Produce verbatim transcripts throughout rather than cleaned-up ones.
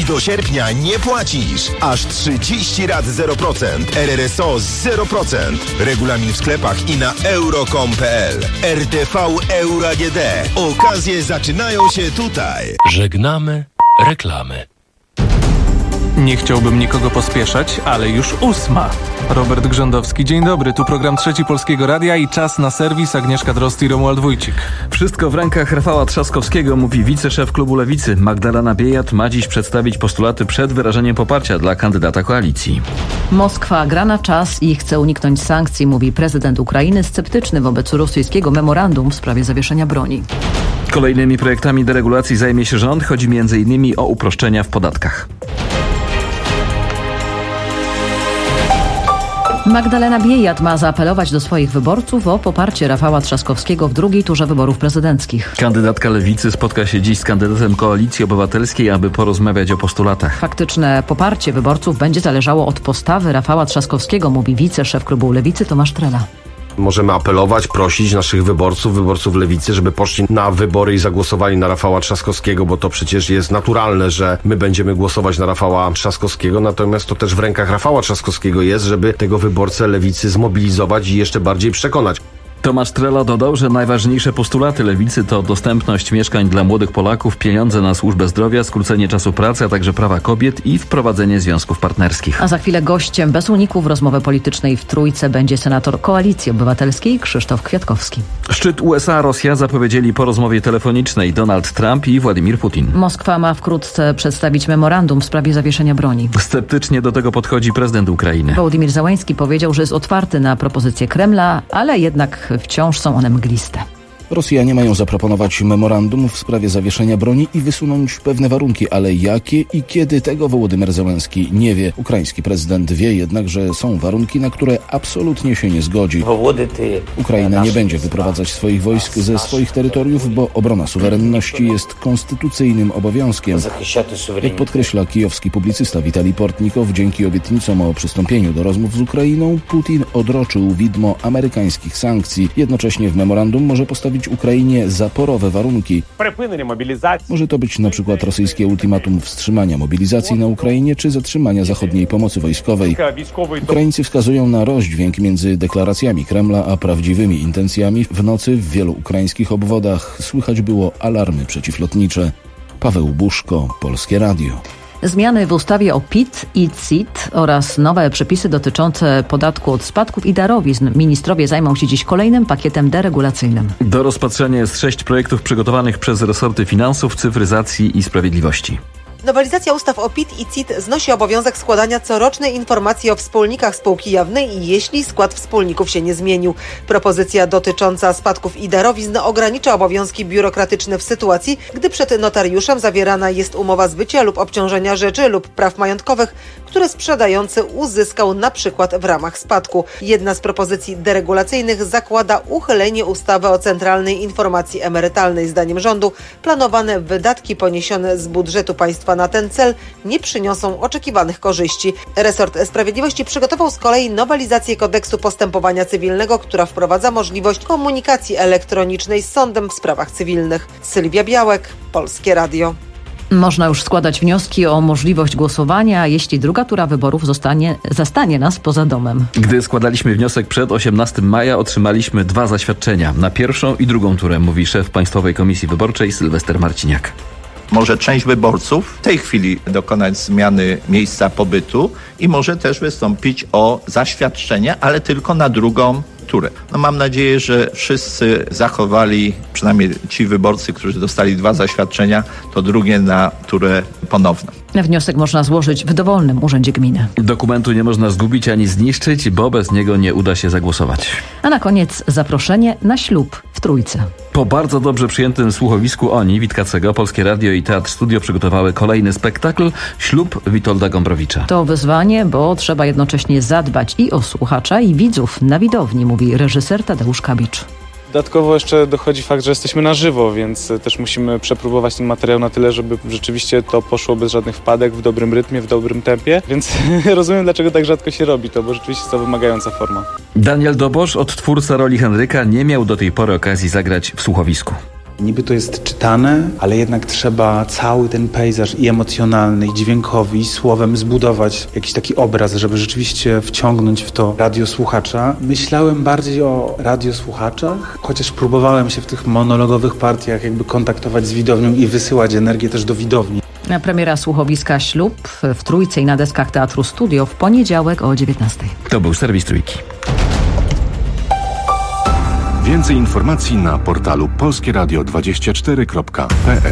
I do sierpnia nie płacisz. Aż trzydzieści rat zero procent. R R S O zero procent. Regulamin w sklepach i na euro kropka com kropka p l. R T V Euro A G D. Okazje zaczynają się tutaj. Żegnamy reklamy. Nie chciałbym nikogo pospieszać, ale już ósma. Robert Grzędowski, dzień dobry, tu program Trzeci Polskiego Radia i czas na serwis. Agnieszka Drozd i Romuald Wójcik. Wszystko w rękach Rafała Trzaskowskiego, mówi wiceszef klubu Lewicy. Magdalena Biejat ma dziś przedstawić postulaty przed wyrażeniem poparcia dla kandydata koalicji. Moskwa gra na czas i chce uniknąć sankcji, mówi prezydent Ukrainy, sceptyczny wobec rosyjskiego memorandum w sprawie zawieszenia broni. Kolejnymi projektami deregulacji zajmie się rząd. Chodzi między innymi o uproszczenia w podatkach. Magdalena Biejat ma zaapelować do swoich wyborców o poparcie Rafała Trzaskowskiego w drugiej turze wyborów prezydenckich. Kandydatka Lewicy spotka się dziś z kandydatem Koalicji Obywatelskiej, aby porozmawiać o postulatach. Faktyczne poparcie wyborców będzie zależało od postawy Rafała Trzaskowskiego, mówi wiceszef klubu Lewicy Tomasz Trela. Możemy apelować, prosić naszych wyborców, wyborców Lewicy, żeby poszli na wybory i zagłosowali na Rafała Trzaskowskiego, bo to przecież jest naturalne, że my będziemy głosować na Rafała Trzaskowskiego, natomiast to też w rękach Rafała Trzaskowskiego jest, żeby tego wyborcę Lewicy zmobilizować i jeszcze bardziej przekonać. Tomasz Trela dodał, że najważniejsze postulaty Lewicy to dostępność mieszkań dla młodych Polaków, pieniądze na służbę zdrowia, skrócenie czasu pracy, a także prawa kobiet i wprowadzenie związków partnerskich. A za chwilę gościem bez uników rozmowy politycznej w Trójce będzie senator Koalicji Obywatelskiej Krzysztof Kwiatkowski. Szczyt U S A-Rosja zapowiedzieli po rozmowie telefonicznej Donald Trump i Władimir Putin. Moskwa ma wkrótce przedstawić memorandum w sprawie zawieszenia broni. Sceptycznie do tego podchodzi prezydent Ukrainy. Wołodymyr Zełański powiedział, że jest otwarty na propozycje Kremla, ale jednak wciąż są one mgliste. Rosjanie mają zaproponować memorandum w sprawie zawieszenia broni i wysunąć pewne warunki, ale jakie i kiedy, tego Wołodymyr Zełański nie wie. Ukraiński prezydent wie jednak, że są warunki, na które absolutnie się nie zgodzi. Ukraina nie będzie wyprowadzać swoich wojsk ze swoich terytoriów, bo obrona suwerenności jest konstytucyjnym obowiązkiem. Jak podkreśla kijowski publicysta Witalij Portnikow, dzięki obietnicom o przystąpieniu do rozmów z Ukrainą, Putin odroczył widmo amerykańskich sankcji. Jednocześnie w memorandum może postawić Ukrainie zaporowe warunki. Może to być na przykład rosyjskie ultimatum wstrzymania mobilizacji na Ukrainie czy zatrzymania zachodniej pomocy wojskowej. Ukraińcy wskazują na rozdźwięk między deklaracjami Kremla a prawdziwymi intencjami. W nocy w wielu ukraińskich obwodach słychać było alarmy przeciwlotnicze. Paweł Buszko, Polskie Radio. Zmiany w ustawie o P I T i C I T oraz nowe przepisy dotyczące podatku od spadków i darowizn. Ministrowie zajmą się dziś kolejnym pakietem deregulacyjnym. Do rozpatrzenia jest sześć projektów przygotowanych przez resorty finansów, cyfryzacji i sprawiedliwości. Nowelizacja ustaw o P I T i C I T znosi obowiązek składania corocznej informacji o wspólnikach spółki jawnej i jeśli skład wspólników się nie zmienił. Propozycja dotycząca spadków i darowizn ogranicza obowiązki biurokratyczne w sytuacji, gdy przed notariuszem zawierana jest umowa zbycia lub obciążenia rzeczy lub praw majątkowych, które sprzedający uzyskał na przykład w ramach spadku. Jedna z propozycji deregulacyjnych zakłada uchylenie ustawy o centralnej informacji emerytalnej. Zdaniem rządu planowane wydatki poniesione z budżetu państwa na ten cel nie przyniosą oczekiwanych korzyści. Resort Sprawiedliwości przygotował z kolei nowelizację kodeksu postępowania cywilnego, która wprowadza możliwość komunikacji elektronicznej z sądem w sprawach cywilnych. Sylwia Białek, Polskie Radio. Można już składać wnioski o możliwość głosowania, jeśli druga tura wyborów zostanie, zastanie nas poza domem. Gdy składaliśmy wniosek przed osiemnastego maja, otrzymaliśmy dwa zaświadczenia. Na pierwszą i drugą turę, mówi szef Państwowej Komisji Wyborczej Sylwester Marciniak. Może część wyborców w tej chwili dokonać zmiany miejsca pobytu i może też wystąpić o zaświadczenie, ale tylko na drugą turę. No mam nadzieję, że wszyscy zachowali, przynajmniej ci wyborcy, którzy dostali dwa zaświadczenia, to drugie na turę ponowną. Wniosek można złożyć w dowolnym urzędzie gminy. Dokumentu nie można zgubić ani zniszczyć, bo bez niego nie uda się zagłosować. A na koniec zaproszenie na ślub w Trójce. Po bardzo dobrze przyjętym słuchowisku Oni Witkacego Polskie Radio i Teatr Studio przygotowały kolejny spektakl Ślub Witolda Gombrowicza. To wyzwanie, bo trzeba jednocześnie zadbać i o słuchacza, i widzów na widowni, mówi reżyser Tadeusz Kabicz. Dodatkowo jeszcze dochodzi fakt, że jesteśmy na żywo, więc też musimy przepróbować ten materiał na tyle, żeby rzeczywiście to poszło bez żadnych wpadek, w dobrym rytmie, w dobrym tempie, więc rozumiem, dlaczego tak rzadko się robi to, bo rzeczywiście jest to wymagająca forma. Daniel Dobosz, odtwórca roli Henryka, nie miał do tej pory okazji zagrać w słuchowisku. Niby to jest czytane, ale jednak trzeba cały ten pejzaż i emocjonalny, i dźwiękowy, i słowem zbudować jakiś taki obraz, żeby rzeczywiście wciągnąć w to radiosłuchacza. Myślałem bardziej o radiosłuchaczach, chociaż próbowałem się w tych monologowych partiach jakby kontaktować z widownią i wysyłać energię też do widowni. Premiera słuchowiska Ślub w Trójce i na deskach Teatru Studio w poniedziałek o dziewiętnastej. To był serwis Trójki. Więcej informacji na portalu polskie radio dwadzieścia cztery kropka p l.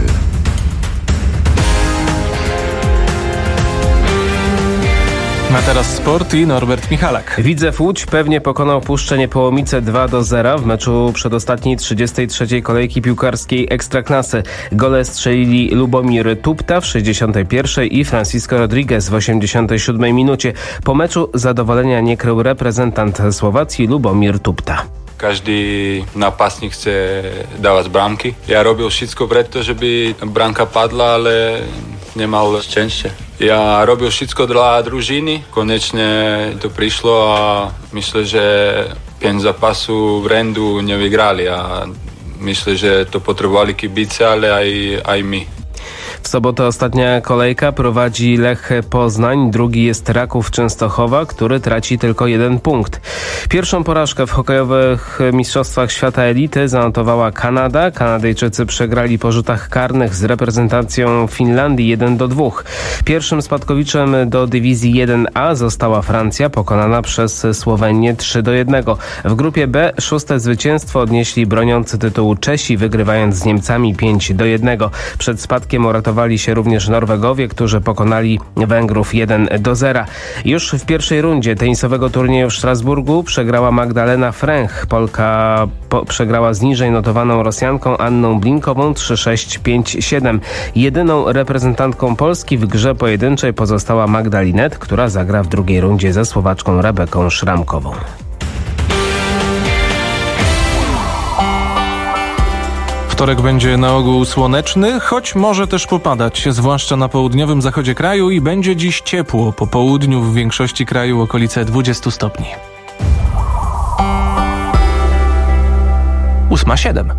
A teraz sport i Norbert Michalak. Widzew Łódź pewnie pokonał Puszczę Niepołomice dwa do zera w meczu przedostatniej trzydziestej trzeciej kolejki piłkarskiej Ekstraklasy. Gole strzelili Lubomir Tupta w sześćdziesiątej pierwszej i Francisco Rodriguez w osiemdziesiątej siódmej minucie. Po meczu zadowolenia nie krył reprezentant Słowacji Lubomir Tupta. Każdy napastnik chce dawać bramki. Ja robię wszystko preto, żeby bramka padła, ale nie miał szczęścia. Ja robię wszystko dla drużyny. Koniecznie to przyszło, a myślę, że pięć zapasów w rzędu nie wygrali. A myślę, że to potrzebowali kibice, ale i, i my. W sobotę ostatnia kolejka, prowadzi Lech Poznań, drugi jest Raków Częstochowa, który traci tylko jeden punkt. Pierwszą porażkę w hokejowych mistrzostwach świata elity zanotowała Kanada. Kanadyjczycy przegrali po rzutach karnych z reprezentacją Finlandii jeden do dwóch. Pierwszym spadkowiczem do dywizji jeden A została Francja, pokonana przez Słowenię trzy do jednego. W grupie B szóste zwycięstwo odnieśli broniący tytułu Czesi, wygrywając z Niemcami pięć do jednego. Przed spadkiem uratowali się również Norwegowie, którzy pokonali Węgrów jeden do zera. Już w pierwszej rundzie tenisowego turnieju w Strasburgu przegrała Magdalena Fręch. Polka po- przegrała z niżej notowaną Rosjanką Anną Blinkową trzy sześć pięć siedem. Jedyną reprezentantką Polski w grze pojedynczej pozostała Magda Linet, która zagra w drugiej rundzie ze Słowaczką Rebeką Szramkową. Wtorek będzie na ogół słoneczny, choć może też popadać, zwłaszcza na południowym zachodzie kraju i będzie dziś ciepło. Po południu w większości kraju okolice dwadzieścia stopni. Ósma siedem.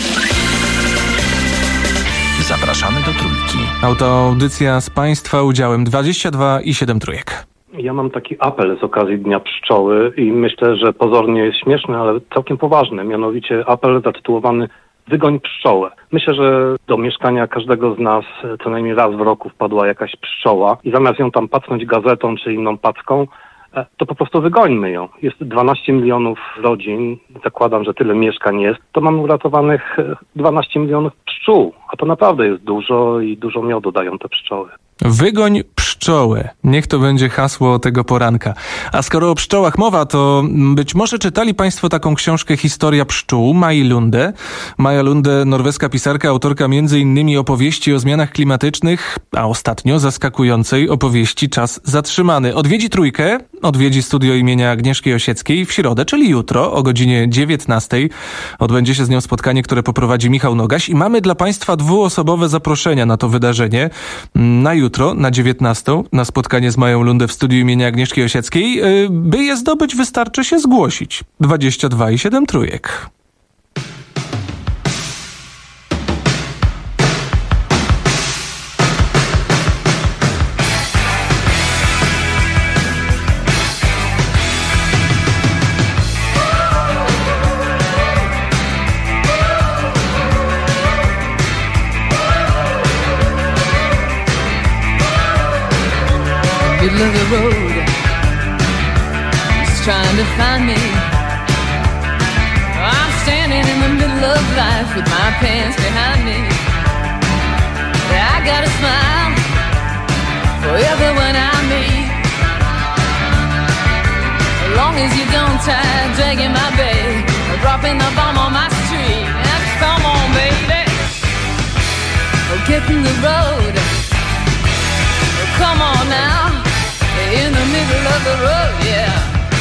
Zapraszamy do Trójki. Autoaudycja z Państwa udziałem dwadzieścia dwa i siedem trójek. Ja mam taki apel z okazji Dnia Pszczoły i myślę, że pozornie jest śmieszny, ale całkiem poważny. Mianowicie apel zatytułowany Wygoń pszczołę. Myślę, że do mieszkania każdego z nas co najmniej raz w roku wpadła jakaś pszczoła i zamiast ją tam pacnąć gazetą czy inną packą, to po prostu wygońmy ją. Jest dwanaście milionów rodzin, zakładam, że tyle mieszkań jest, to mamy uratowanych dwanaście milionów pszczół, a to naprawdę jest dużo i dużo miodu dają te pszczoły. Wygoń pszczołę. Niech to będzie hasło tego poranka. A skoro o pszczołach mowa, to być może czytali Państwo taką książkę Historia pszczół Mai Lunde. Maja Lunde, norweska pisarka, autorka między innymi opowieści o zmianach klimatycznych, a ostatnio zaskakującej opowieści Czas zatrzymany. Odwiedzi Trójkę, odwiedzi studio imienia Agnieszki Osieckiej w środę, czyli jutro o godzinie dziewiętnastej. Odbędzie się z nią spotkanie, które poprowadzi Michał Nogaś i mamy dla Państwa dwuosobowe zaproszenia na to wydarzenie. Na jutro, na dziewiętnastą, na spotkanie z Mają Lundę w studiu imienia Agnieszki Osieckiej. By je zdobyć, wystarczy się zgłosić. dwadzieścia dwa i siedem trójek. Middle of the road, he's trying to find me. I'm standing in the middle of life with my pants behind me. I got a smile for everyone I meet, as long as you don't try dragging my bag or dropping the bomb on my street. Now come on, baby, oh, get in the road. Oh, come on now. In the middle of the road, yeah.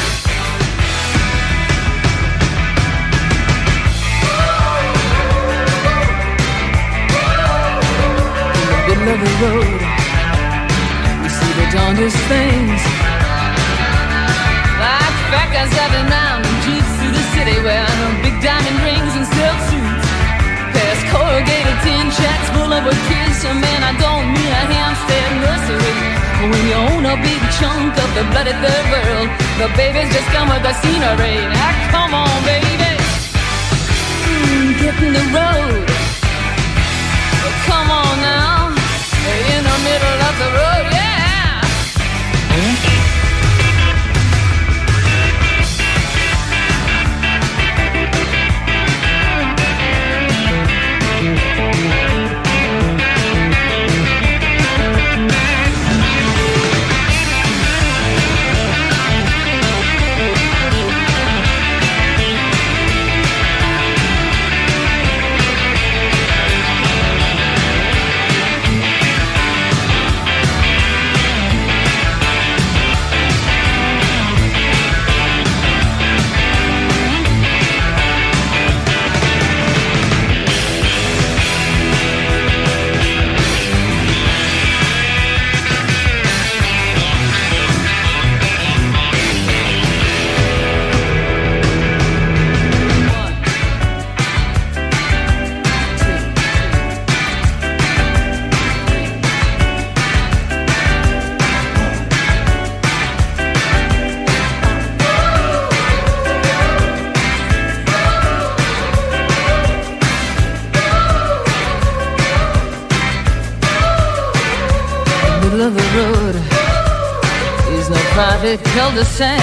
In the middle of the road, we see the darndest things, like fat guys driving round in jeeps through the city wearing big diamond rings and silk suits, past full of a kiss, and man, I don't mean a Hampstead nursery. When you own a big chunk of the bloody third world, the babies just come with the scenery. Now come on, baby, mm, get in the road. Come on now, in the middle of the road, yeah. Of the road is no private cul-de-sac.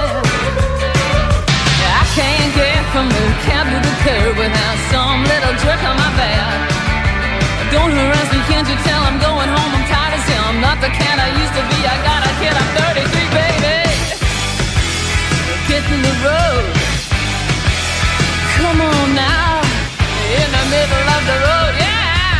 I can't get from the cab to the curb without some little jerk on my back. Don't harass me, can't you tell I'm going home? I'm tired as hell. I'm not the cat I used to be. I got a kid, I'm thirty-three, baby. Get in the road. Come on now, in the middle of the road, yeah.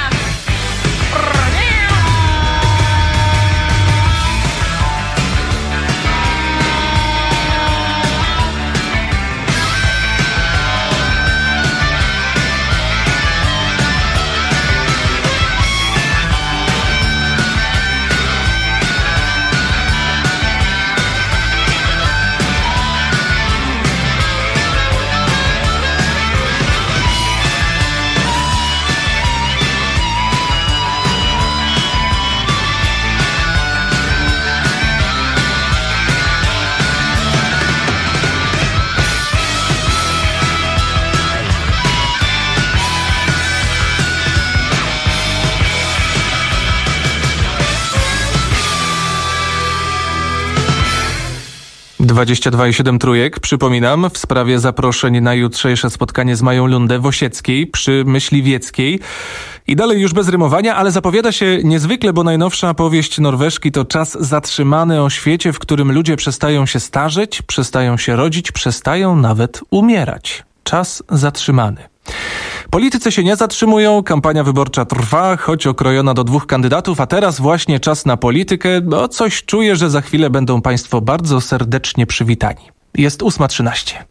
dwadzieścia dwa i siedem trójek, przypominam, w sprawie zaproszeń na jutrzejsze spotkanie z Mają Lundę w Osieckiej przy Myśliwieckiej. I dalej już bez rymowania, ale zapowiada się niezwykle, bo najnowsza powieść Norweżki to Czas zatrzymany o świecie, w którym ludzie przestają się starzeć, przestają się rodzić, przestają nawet umierać. Czas zatrzymany. Politycy się nie zatrzymują, kampania wyborcza trwa, choć okrojona do dwóch kandydatów, a teraz właśnie czas na politykę. No coś czuję, że za chwilę będą państwo bardzo serdecznie przywitani. Jest ósma trzynaście.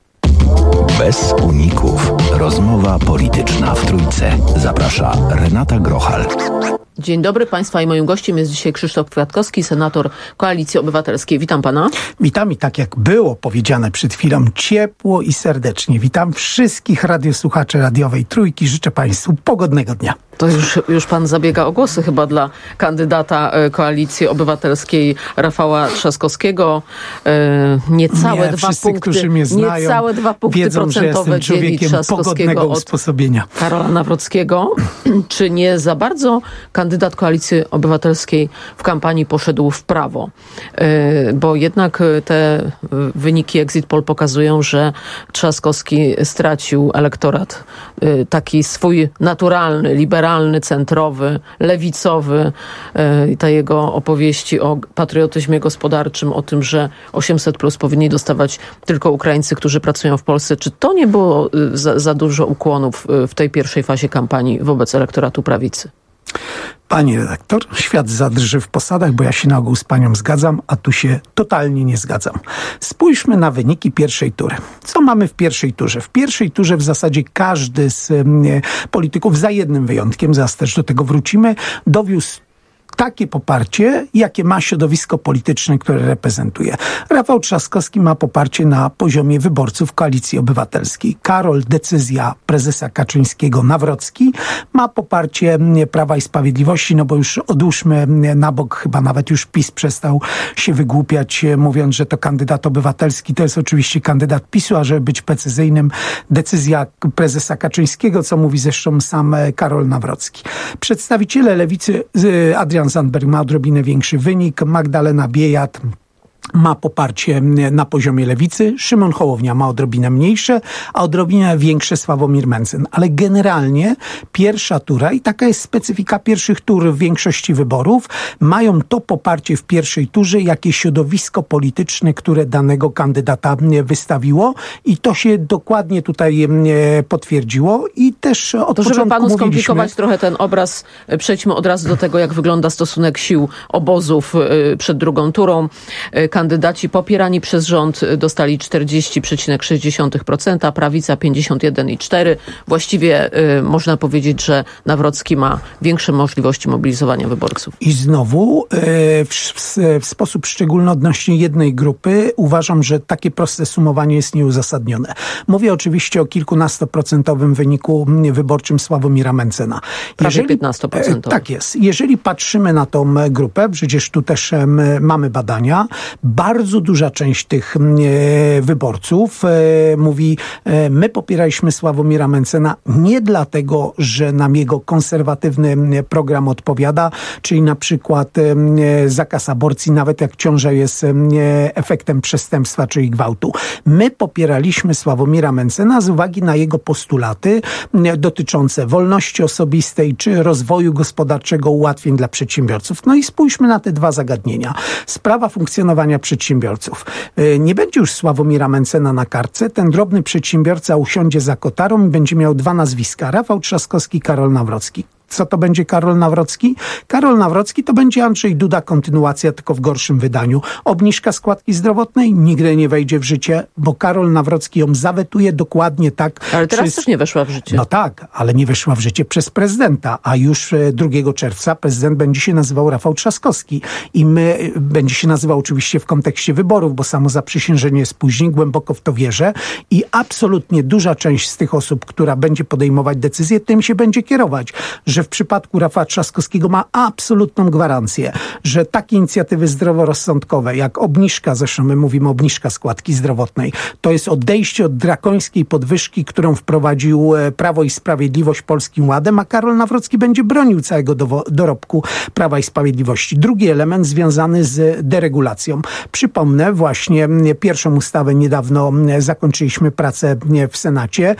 Bez uników. Rozmowa polityczna w Trójce. Zaprasza Renata Grochal. Dzień dobry Państwa i moim gościem jest dzisiaj Krzysztof Kwiatkowski, senator Koalicji Obywatelskiej. Witam Pana. Witam i tak jak było powiedziane przed chwilą, ciepło i serdecznie. Witam wszystkich radiosłuchaczy radiowej Trójki. Życzę Państwu pogodnego dnia. To już, już Pan zabiega o głosy chyba dla kandydata Koalicji Obywatelskiej Rafała Trzaskowskiego. Niecałe Nie, dwa wszyscy, punkty, którzy mnie znają, niecałe dwa punkty wiedzą, procentowe dzieli Trzaskowskiego od usposobienia. Karola Nawrockiego. Czy nie za bardzo kandydat Koalicji Obywatelskiej w kampanii poszedł w prawo? Bo jednak te wyniki Exit Poll pokazują, że Trzaskowski stracił elektorat taki swój naturalny, liberalny, centrowy, lewicowy. Te jego opowieści o patriotyzmie gospodarczym, o tym, że osiemset plus powinni dostawać tylko Ukraińcy, którzy pracują w Polsce. Czy to nie było za, za dużo ukłonów w tej pierwszej fazie kampanii wobec elektoratu prawicy? Pani redaktor, świat zadrży w posadach, bo ja się na ogół z panią zgadzam, a tu się totalnie nie zgadzam. Spójrzmy na wyniki pierwszej tury. Co mamy w pierwszej turze? W pierwszej turze w zasadzie każdy z e, polityków, za jednym wyjątkiem, zaraz też do tego wrócimy, dowiózł takie poparcie, jakie ma środowisko polityczne, które reprezentuje. Rafał Trzaskowski ma poparcie na poziomie wyborców Koalicji Obywatelskiej. Karol, decyzja prezesa Kaczyńskiego, Nawrocki ma poparcie Prawa i Sprawiedliwości, no bo już odłóżmy na bok, chyba nawet już PiS przestał się wygłupiać, mówiąc, że to kandydat obywatelski, to jest oczywiście kandydat PiSu, a żeby być precyzyjnym, decyzja prezesa Kaczyńskiego, co mówi zresztą sam Karol Nawrocki. Przedstawiciele Lewicy, Adrian Zandberg ma odrobinę większy wynik, Magdalena Biejat ma poparcie na poziomie Lewicy, Szymon Hołownia ma odrobinę mniejsze, a odrobinę większe Sławomir Mencen. Ale generalnie pierwsza tura, i taka jest specyfika pierwszych tur w większości wyborów, mają to poparcie w pierwszej turze, jakie środowisko polityczne, które danego kandydata wystawiło, i to się dokładnie tutaj potwierdziło. I też od to, żeby początku panu mówiliśmy... skomplikować trochę ten obraz, przejdźmy od razu do tego, jak wygląda stosunek sił obozów przed drugą turą. Kandydaci popierani przez rząd dostali czterdzieści przecinek sześć procent, prawica pięćdziesiąt jeden przecinek cztery procent. Właściwie y, można powiedzieć, że Nawrocki ma większe możliwości mobilizowania wyborców. I znowu y, w, w, w sposób szczególny odnośnie jednej grupy uważam, że takie proste sumowanie jest nieuzasadnione. Mówię oczywiście o kilkunastoprocentowym wyniku wyborczym Sławomira Mencena. Prawie piętnaście procent. Y, tak jest. Jeżeli patrzymy na tą grupę, przecież tu też y, mamy badania, bardzo duża część tych e, wyborców e, mówi, e, my popieraliśmy Sławomira Mencena nie dlatego, że nam jego konserwatywny program odpowiada, czyli na przykład e, zakaz aborcji, nawet jak ciąża jest e, efektem przestępstwa, czyli gwałtu. My popieraliśmy Sławomira Mencena z uwagi na jego postulaty e, dotyczące wolności osobistej, czy rozwoju gospodarczego, ułatwień dla przedsiębiorców. No i spójrzmy na te dwa zagadnienia. Sprawa funkcjonowania przedsiębiorców. Nie będzie już Sławomira Mencena na kartce. Ten drobny przedsiębiorca usiądzie za kotarą i będzie miał dwa nazwiska. Rafał Trzaskowski, Karol Nawrocki. Co to będzie Karol Nawrocki? Karol Nawrocki to będzie Andrzej Duda, kontynuacja, tylko w gorszym wydaniu. Obniżka składki zdrowotnej nigdy nie wejdzie w życie, bo Karol Nawrocki ją zawetuje dokładnie tak. Ale teraz przez... też nie weszła w życie. No tak, ale nie weszła w życie przez prezydenta, a już drugiego czerwca prezydent będzie się nazywał Rafał Trzaskowski i my będzie się nazywał oczywiście w kontekście wyborów, bo samo zaprzysiężenie jest później, głęboko w to wierzę i absolutnie duża część z tych osób, która będzie podejmować decyzje, tym się będzie kierować, że w przypadku Rafała Trzaskowskiego ma absolutną gwarancję, że takie inicjatywy zdroworozsądkowe, jak obniżka, zresztą my mówimy obniżka składki zdrowotnej, to jest odejście od drakońskiej podwyżki, którą wprowadził Prawo i Sprawiedliwość Polskim Ładem, a Karol Nawrocki będzie bronił całego do, dorobku Prawa i Sprawiedliwości. Drugi element związany z deregulacją. Przypomnę, właśnie pierwszą ustawę niedawno zakończyliśmy pracę w Senacie.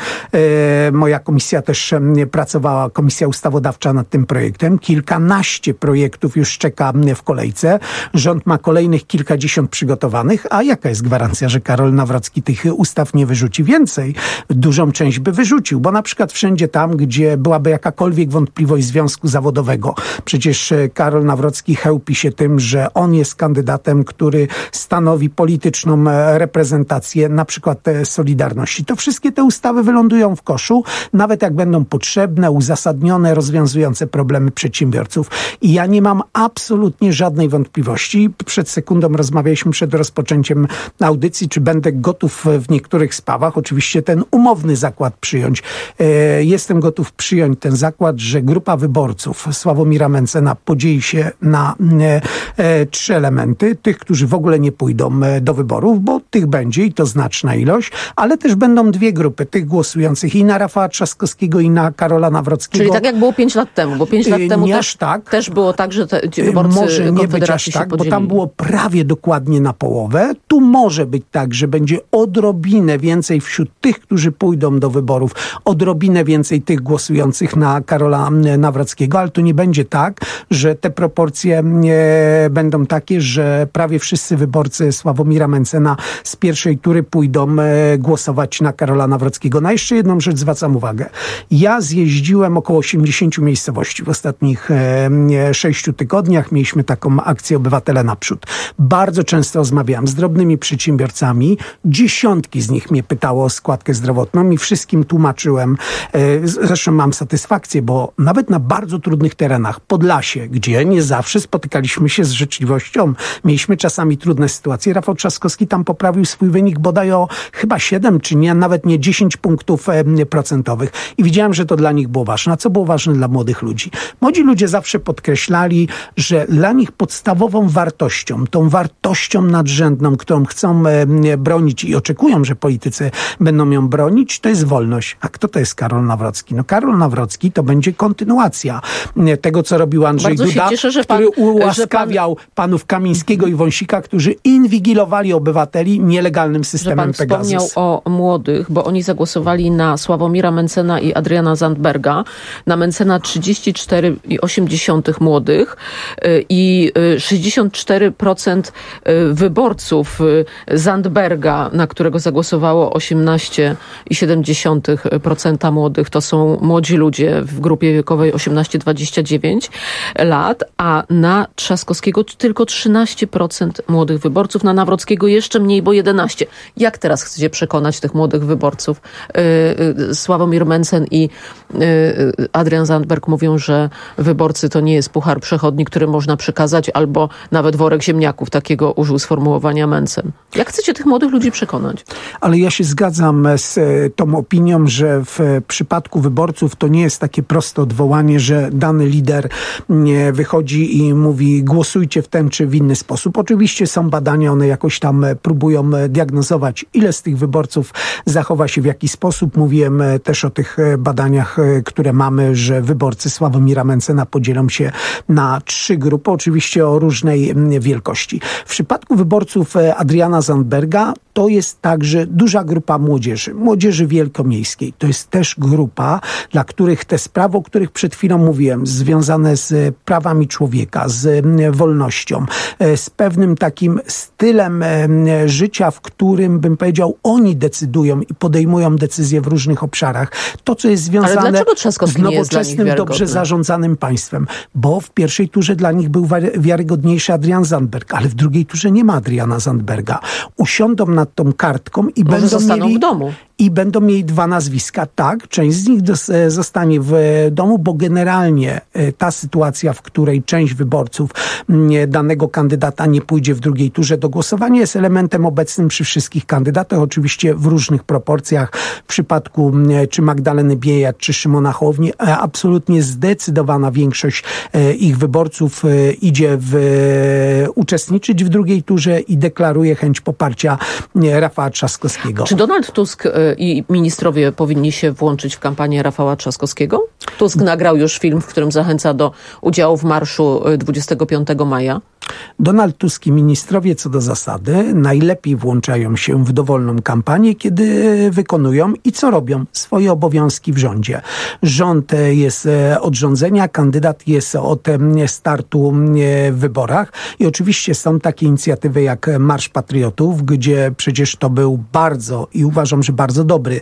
Moja komisja też pracowała, Komisja Ustawodawcza nad tym projektem. Kilkanaście projektów już czeka w kolejce. Rząd ma kolejnych kilkadziesiąt przygotowanych, a jaka jest gwarancja, że Karol Nawrocki tych ustaw nie wyrzuci więcej? Dużą część by wyrzucił, bo na przykład wszędzie tam, gdzie byłaby jakakolwiek wątpliwość związku zawodowego. Przecież Karol Nawrocki chełpi się tym, że on jest kandydatem, który stanowi polityczną reprezentację na przykład Solidarności. To wszystkie te ustawy wylądują w koszu, nawet jak będą potrzebne, uzasadnione, rozwiązujące problemy przedsiębiorców. I ja nie mam absolutnie żadnej wątpliwości. Przed sekundą rozmawialiśmy przed rozpoczęciem audycji, czy będę gotów w niektórych sprawach oczywiście ten umowny zakład przyjąć. E, jestem gotów przyjąć ten zakład, że grupa wyborców Sławomira Mencena podzieli się na e, e, trzy elementy. Tych, którzy w ogóle nie pójdą do wyborów, bo tych będzie i to znaczna ilość, ale też będą dwie grupy, tych głosujących i na Rafała Trzaskowskiego, i na Karola Nawrockiego. Czyli tak jak było pięć lat temu, bo pięć lat temu też, tak. też było tak, że te, ci wyborcy może nie być aż tak, bo tam było prawie dokładnie na połowę. Tu może być tak, że będzie odrobinę więcej wśród tych, którzy pójdą do wyborów, odrobinę więcej tych głosujących na Karola Nawrockiego, ale to nie będzie tak, że te proporcje e, będą takie, że prawie wszyscy wyborcy Sławomira Mencena z pierwszej tury pójdą e, głosować na Karola Nawrockiego. Na jeszcze jedną rzecz zwracam uwagę. Ja zjeździłem około osiemdziesiąt dziesięciu miejscowości. W ostatnich e, sześciu tygodniach mieliśmy taką akcję Obywatele Naprzód. Bardzo często rozmawiałam z drobnymi przedsiębiorcami. Dziesiątki z nich mnie pytało o składkę zdrowotną i wszystkim tłumaczyłem. E, zresztą mam satysfakcję, bo nawet na bardzo trudnych terenach, Podlasie, gdzie nie zawsze spotykaliśmy się z życzliwością, mieliśmy czasami trudne sytuacje, Rafał Trzaskowski tam poprawił swój wynik bodaj o chyba siedem, czy nie, nawet nie dziesięć punktów e, procentowych. I widziałem, że to dla nich było ważne. A co było ważne dla młodych ludzi? Młodzi ludzie zawsze podkreślali, że dla nich podstawową wartością, tą wartością nadrzędną, którą chcą e, bronić i oczekują, że politycy będą ją bronić, to jest wolność. A kto to jest Karol Nawrocki? No Karol Nawrocki to będzie kontynuacja e, tego, co robił Andrzej Bardzo Duda, cieszę, że pan, który ułaskawiał pan... panów Kamińskiego i Wąsika, którzy inwigilowali obywateli nielegalnym systemem Pegasus. Że pan Pegasus. wspomniał o młodych, bo oni zagłosowali na Sławomira Mentzena i Adriana Zandberga. Na Mentzena trzydzieści cztery przecinek osiem młodych i sześćdziesiąt cztery procent wyborców Zandberga, na którego zagłosowało osiemnaście przecinek siedem procent młodych. To są młodzi ludzie w grupie wiekowej osiemnaście do dwudziestu dziewięciu lat, a na Trzaskowskiego tylko trzynaście procent młodych wyborców, na Nawrockiego jeszcze mniej, bo jedenaście procent. Jak teraz chcecie przekonać tych młodych wyborców? Yy, Sławomir Mentzen i yy, Adrian Zandberg mówią, że wyborcy to nie jest puchar przechodni, który można przekazać, albo nawet worek ziemniaków, takiego użył sformułowania Mentzen. Jak chcecie tych młodych ludzi przekonać? Ale ja się zgadzam z tą opinią, że w przypadku wyborców to nie jest takie proste odwołanie, że dany lider nie wychodzi i mówi głosujcie w ten czy w inny sposób. Oczywiście są badania, one jakoś tam próbują diagnozować, ile z tych wyborców zachowa się w jaki sposób. Mówiłem też o tych badaniach, które mamy, że wyborcy Sławomira Mentzena podzielą się na trzy grupy, oczywiście o różnej wielkości. W przypadku wyborców Adriana Zandberga to jest także duża grupa młodzieży, młodzieży wielkomiejskiej. To jest też grupa, dla których te sprawy, o których przed chwilą mówiłem, związane z prawami człowieka, z wolnością, z pewnym takim stylem życia, w którym, bym powiedział, oni decydują i podejmują decyzje w różnych obszarach. To, co jest związane z nowoczesnym, dobrze zarządzanym państwem. Bo w pierwszej turze dla nich był wiarygodniejszy Adrian Zandberg, ale w drugiej turze nie ma Adriana Zandberga. Usiądą nad tą kartką i Może będą zostaną mieli... w domu. I będą mieli dwa nazwiska. Tak, część z nich dos- zostanie w domu, bo generalnie ta sytuacja, w której część wyborców danego kandydata nie pójdzie w drugiej turze do głosowania, jest elementem obecnym przy wszystkich kandydatach, oczywiście w różnych proporcjach. W przypadku czy Magdaleny Biejat, czy Szymona Hołowni absolutnie zdecydowana większość ich wyborców idzie w, uczestniczyć w drugiej turze i deklaruje chęć poparcia Rafała Trzaskowskiego. Czy Donald Tusk i ministrowie powinni się włączyć w kampanię Rafała Trzaskowskiego? Tusk nagrał już film, w którym zachęca do udziału w marszu dwudziestego piątego maja. Donald Tusk i ministrowie co do zasady najlepiej włączają się w dowolną kampanię, kiedy wykonują i co robią? Swoje obowiązki w rządzie. Rząd jest od rządzenia, kandydat jest od startu w wyborach i oczywiście są takie inicjatywy jak Marsz Patriotów, gdzie przecież to był bardzo i uważam, że bardzo dobry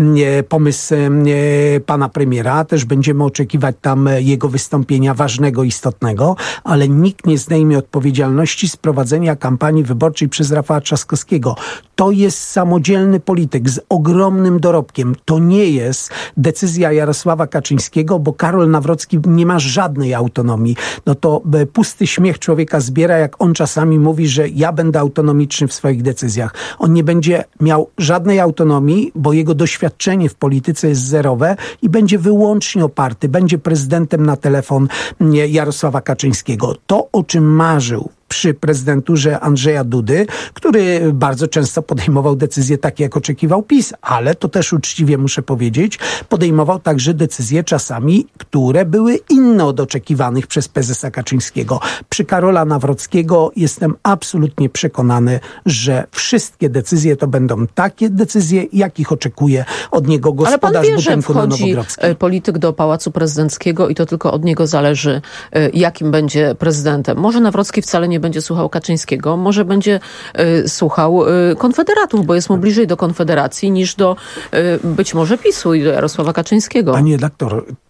pomysł pana premiera. Też będziemy oczekiwać tam jego wystąpienia ważnego, istotnego, ale nikt nie zdejmie odpowiedzialności z prowadzenia kampanii wyborczej przez Rafała Trzaskowskiego. To jest samodzielny polityk z ogromnym dorobkiem. To nie jest decyzja Jarosława Kaczyńskiego, bo Karol Nawrocki nie ma żadnej autonomii. No to pusty śmiech człowieka zbiera, jak on czasami mówi, że ja będę autonomiczny w swoich decyzjach. On nie będzie miał żadnej autonomii, bo jego doświadczenie w polityce jest zerowe i będzie wyłącznie oparty, będzie prezydentem na telefon Jarosława Kaczyńskiego. To, o czym marzył przy prezydenturze Andrzeja Dudy, który bardzo często podejmował decyzje takie, jak oczekiwał PiS, ale to też uczciwie muszę powiedzieć, podejmował także decyzje czasami, które były inne od oczekiwanych przez prezesa Kaczyńskiego. Przy Karola Nawrockiego jestem absolutnie przekonany, że wszystkie decyzje to będą takie decyzje, jakich oczekuje od niego gospodarz Ale pan wie, że budynku na wchodzi Nowogrodzkiej. polityk do Pałacu Prezydenckiego i to tylko od niego zależy, jakim będzie prezydentem. Może Nawrocki wcale nie będzie słuchał Kaczyńskiego, może będzie y, słuchał y, Konfederatów, bo jest mu bliżej do Konfederacji niż do y, być może PiSu i do Jarosława Kaczyńskiego. Panie redaktor,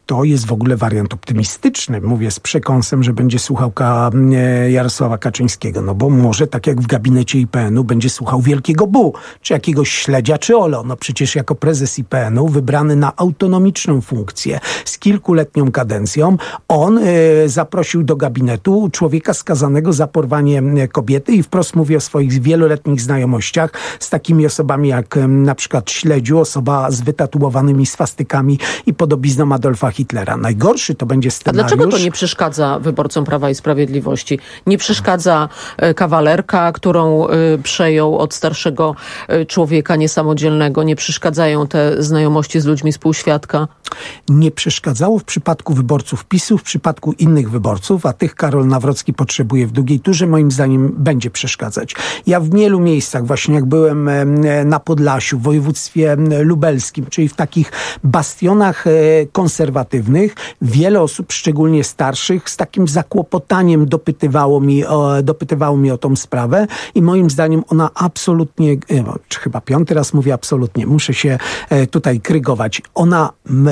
to jest w ogóle wariant optymistyczny. Mówię z przekąsem, że będzie słuchał Ka- Jarosława Kaczyńskiego, no bo może tak jak w gabinecie I P N-u będzie słuchał Wielkiego Bu, czy jakiegoś Śledzia, czy Olo. No przecież jako prezes I P N-u, wybrany na autonomiczną funkcję z kilkuletnią kadencją, on e, zaprosił do gabinetu człowieka skazanego za porwanie kobiety i wprost mówi o swoich wieloletnich znajomościach z takimi osobami jak e, na przykład Śledziu, osoba z wytatuowanymi swastykami i podobizną Adolfa Hitlera. Najgorszy to będzie scenariusz. A dlaczego to nie przeszkadza wyborcom Prawa i Sprawiedliwości? Nie przeszkadza e, kawalerka, którą e, przejął od starszego e, człowieka niesamodzielnego? Nie przeszkadzają te znajomości z ludźmi z półświadka? Nie przeszkadzało w przypadku wyborców PiSu, w przypadku innych wyborców, a tych Karol Nawrocki potrzebuje w drugiej turze, moim zdaniem będzie przeszkadzać. Ja w wielu miejscach, właśnie jak byłem na Podlasiu, w województwie lubelskim, czyli w takich bastionach konserwatywnych, wiele osób, szczególnie starszych, z takim zakłopotaniem dopytywało mi o, dopytywało mi o tą sprawę i moim zdaniem ona absolutnie, czy chyba piąty raz mówię absolutnie, muszę się tutaj krygować, ona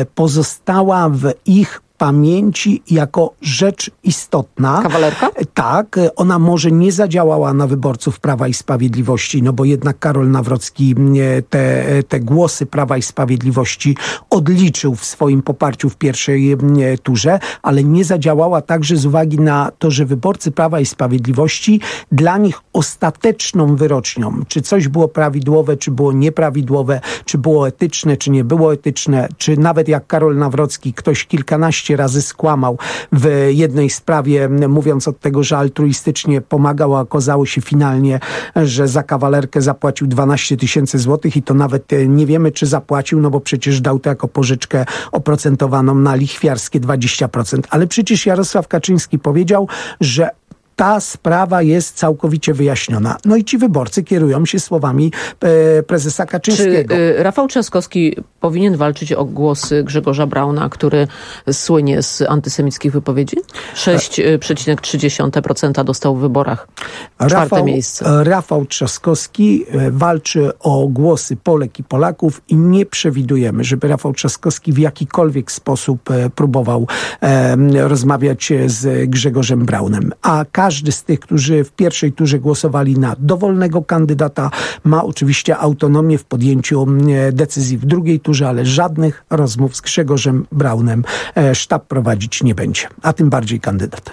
pozostała w ich pamięci jako rzecz istotna. Kawalerka? Tak, ona może nie zadziałała na wyborców Prawa i Sprawiedliwości, no bo jednak Karol Nawrocki te, te głosy Prawa i Sprawiedliwości odliczył w swoim poparciu w pierwszej turze, ale nie zadziałała także z uwagi na to, że wyborcy Prawa i Sprawiedliwości dla nich ostateczną wyrocznią, czy coś było prawidłowe, czy było nieprawidłowe, czy było etyczne, czy nie było etyczne, czy nawet jak Karol Nawrocki, ktoś kilkanaście razy skłamał w jednej sprawie, mówiąc od tego, że altruistycznie pomagał, a okazało się finalnie, że za kawalerkę zapłacił dwanaście tysięcy złotych i to nawet nie wiemy, czy zapłacił, no bo przecież dał to jako pożyczkę oprocentowaną na lichwiarskie dwadzieścia procent. Ale przecież Jarosław Kaczyński powiedział, że ta sprawa jest całkowicie wyjaśniona. No i ci wyborcy kierują się słowami e, prezesa Kaczyńskiego. Czy y, Rafał Trzaskowski powinien walczyć o głosy Grzegorza Brauna, który słynie z antysemickich wypowiedzi? sześć przecinek trzy procent dostał w wyborach. Czwarte Rafał, miejsce. Rafał Trzaskowski walczy o głosy Polek i Polaków i nie przewidujemy, żeby Rafał Trzaskowski w jakikolwiek sposób próbował e, rozmawiać z Grzegorzem Braunem. A każdy z tych, którzy w pierwszej turze głosowali na dowolnego kandydata, ma oczywiście autonomię w podjęciu decyzji w drugiej turze, ale żadnych rozmów z Grzegorzem Braunem sztab prowadzić nie będzie, a tym bardziej kandydat.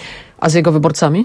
A z jego wyborcami?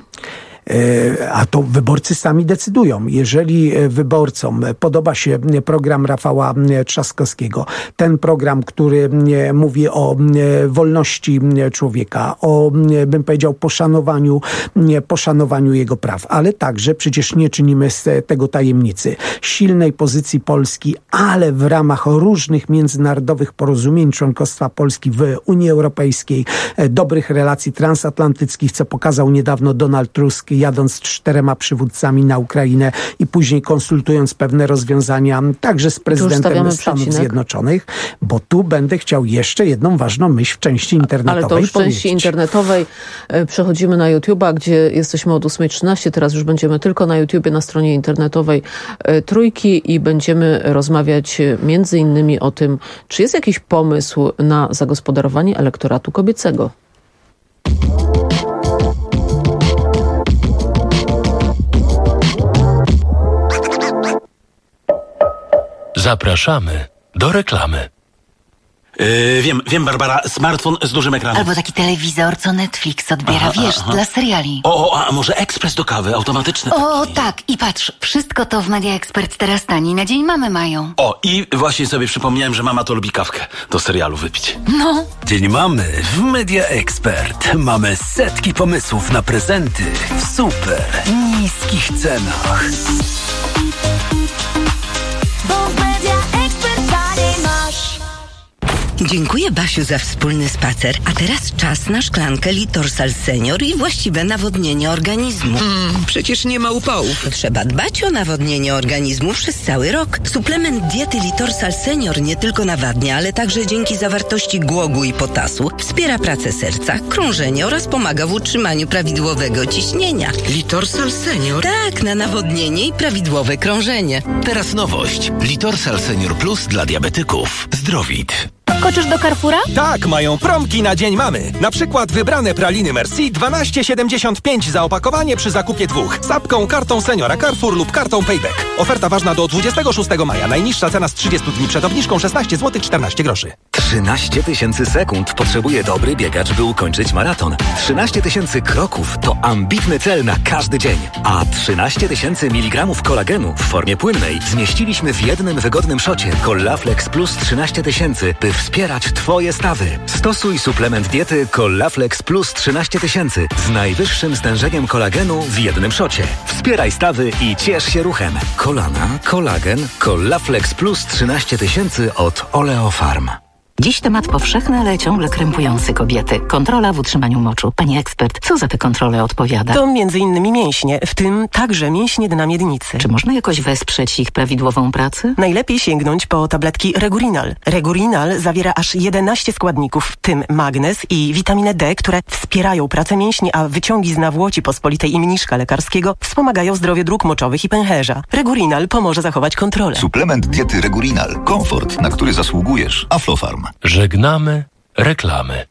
A to wyborcy sami decydują. Jeżeli wyborcom podoba się program Rafała Trzaskowskiego, ten program, który mówi o wolności człowieka, o, bym powiedział, poszanowaniu, poszanowaniu jego praw, ale także, przecież nie czynimy z tego tajemnicy, silnej pozycji Polski, ale w ramach różnych międzynarodowych porozumień członkostwa Polski w Unii Europejskiej, dobrych relacji transatlantyckich, co pokazał niedawno Donald Tusk, jadąc z czterema przywódcami na Ukrainę i później konsultując pewne rozwiązania także z prezydentem Stanów przecinek. Zjednoczonych, bo tu będę chciał jeszcze jedną ważną myśl w części internetowej Ale to już w powiedzieć. części internetowej przechodzimy na YouTube'a, gdzie jesteśmy od ósmej trzynaście, teraz już będziemy tylko na YouTubie, na stronie internetowej Trójki i będziemy rozmawiać między innymi o tym, czy jest jakiś pomysł na zagospodarowanie elektoratu kobiecego. Zapraszamy do reklamy. Yy, wiem, wiem, Barbara, smartfon z dużym ekranem. Albo taki telewizor, co Netflix odbiera, aha, wiesz, aha. dla seriali. O, o, a może ekspres do kawy, automatyczny O, taki. tak, i patrz, wszystko to w Media Expert teraz taniej na Dzień Mamy mają. O, i właśnie sobie przypomniałem, że mama to lubi kawkę do serialu wypić. No. Dzień Mamy w Media Expert. Mamy setki pomysłów na prezenty w super niskich cenach. Dziękuję, Basiu, za wspólny spacer. A teraz czas na szklankę Litorsal Senior i właściwe nawodnienie organizmu. Mm, przecież nie ma upałów. Trzeba dbać o nawodnienie organizmu przez cały rok. Suplement diety Litorsal Senior nie tylko nawadnia, ale także dzięki zawartości głogu i potasu wspiera pracę serca, krążenie oraz pomaga w utrzymaniu prawidłowego ciśnienia. Litorsal Senior? Tak, na nawodnienie i prawidłowe krążenie. Teraz nowość. Litorsal Senior Plus dla diabetyków. Zdrowit. Wskoczysz do Carrefoura? Tak, mają promki na Dzień Mamy. Na przykład wybrane praliny Merci dwanaście siedemdziesiąt pięć za opakowanie przy zakupie dwóch. Z apką, kartą Seniora Carrefour lub kartą Payback. Oferta ważna do dwudziestego szóstego maja. Najniższa cena z trzydziestu dni przed obniżką szesnaście złotych czternaście groszy. trzynaście tysięcy sekund potrzebuje dobry biegacz, by ukończyć maraton. trzynaście tysięcy kroków to ambitny cel na każdy dzień. A trzynaście tysięcy miligramów kolagenu w formie płynnej zmieściliśmy w jednym wygodnym szocie Collaflex Plus trzynaście tysięcy, by wspierać Twoje stawy. Stosuj suplement diety Collaflex Plus trzynaście tysięcy z najwyższym stężeniem kolagenu w jednym szocie. Wspieraj stawy i ciesz się ruchem. Kolana, kolagen, Collaflex Plus trzynaście tysięcy od Oleofarm. Dziś temat powszechny, ale ciągle krępujący kobiety. Kontrola w utrzymaniu moczu. Pani ekspert, co za te kontrole odpowiada? To między innymi mięśnie, w tym także mięśnie dna miednicy. Czy można jakoś wesprzeć ich prawidłową pracę? Najlepiej sięgnąć po tabletki Regurinal. Regurinal zawiera aż jedenaście składników, w tym magnez i witaminę D, które wspierają pracę mięśni, a wyciągi z nawłoci pospolitej i mniszka lekarskiego wspomagają zdrowie dróg moczowych i pęcherza. Regurinal pomoże zachować kontrolę. Suplement diety Regurinal. Komfort, na który zasługujesz. Aflofarm. Żegnamy reklamy.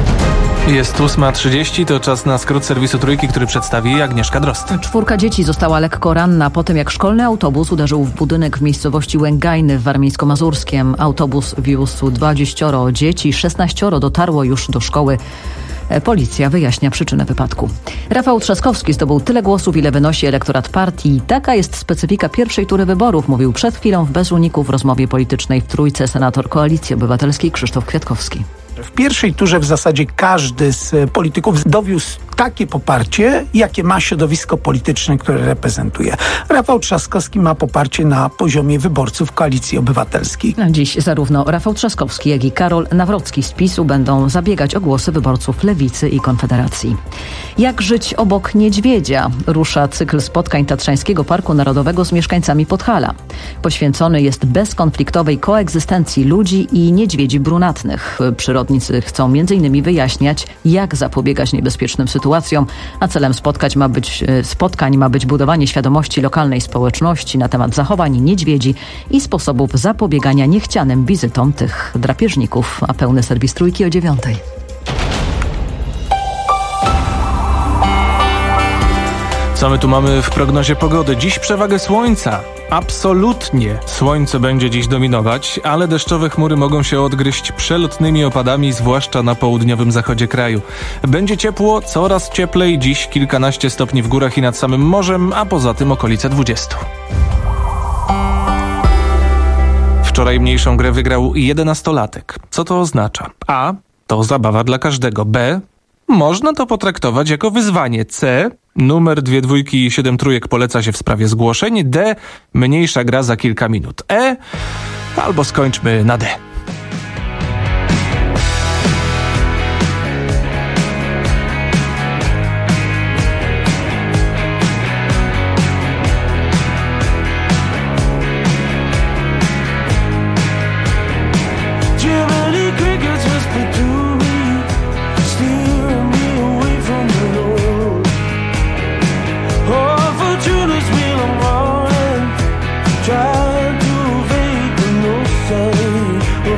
Jest ósma trzydzieści, to czas na skrót serwisu Trójki, który przedstawi Agnieszka Drozd. Czwórka dzieci została lekko ranna po tym, jak szkolny autobus uderzył w budynek w miejscowości Łęgajny w Warmińsko-Mazurskiem. Autobus wiózł dwudziestoro dzieci, szesnaścioro dotarło już do szkoły. Policja wyjaśnia przyczynę wypadku. Rafał Trzaskowski zdobył tyle głosów, ile wynosi elektorat partii. Taka jest specyfika pierwszej tury wyborów, mówił przed chwilą w Bez Uniku w rozmowie politycznej w Trójce senator Koalicji Obywatelskiej Krzysztof Kwiatkowski. W pierwszej turze w zasadzie każdy z polityków dowiózł takie poparcie, jakie ma środowisko polityczne, które reprezentuje. Rafał Trzaskowski ma poparcie na poziomie wyborców Koalicji Obywatelskiej. Dziś zarówno Rafał Trzaskowski, jak i Karol Nawrocki z PiSu będą zabiegać o głosy wyborców Lewicy i Konfederacji. Jak żyć obok niedźwiedzia? Rusza cykl spotkań Tatrzańskiego Parku Narodowego z mieszkańcami Podhala. Poświęcony jest bezkonfliktowej koegzystencji ludzi i niedźwiedzi brunatnych. Przyrodnicy chcą między innymi wyjaśniać, jak zapobiegać niebezpiecznym sytuacjom, a celem spotkań ma być, spotkań ma być budowanie świadomości lokalnej społeczności na temat zachowań niedźwiedzi i sposobów zapobiegania niechcianym wizytom tych drapieżników. A pełny serwis Trójki o dziewiątej. Co my tu mamy w prognozie pogody? Dziś przewagę słońca. Absolutnie słońce będzie dziś dominować, ale deszczowe chmury mogą się odgryźć przelotnymi opadami, zwłaszcza na południowym zachodzie kraju. Będzie ciepło, coraz cieplej, dziś kilkanaście stopni w górach i nad samym morzem, a poza tym okolice dwudziestu. Wczoraj mniejszą grę wygrał jedenastolatek. Co to oznacza? A. To zabawa dla każdego. B. Można to potraktować jako wyzwanie. C. Numer dwie dwójki i siedem trójek poleca się w sprawie zgłoszeń. D. Mniejsza gra za kilka minut. E. Albo skończmy na D. Trying to evade the no say.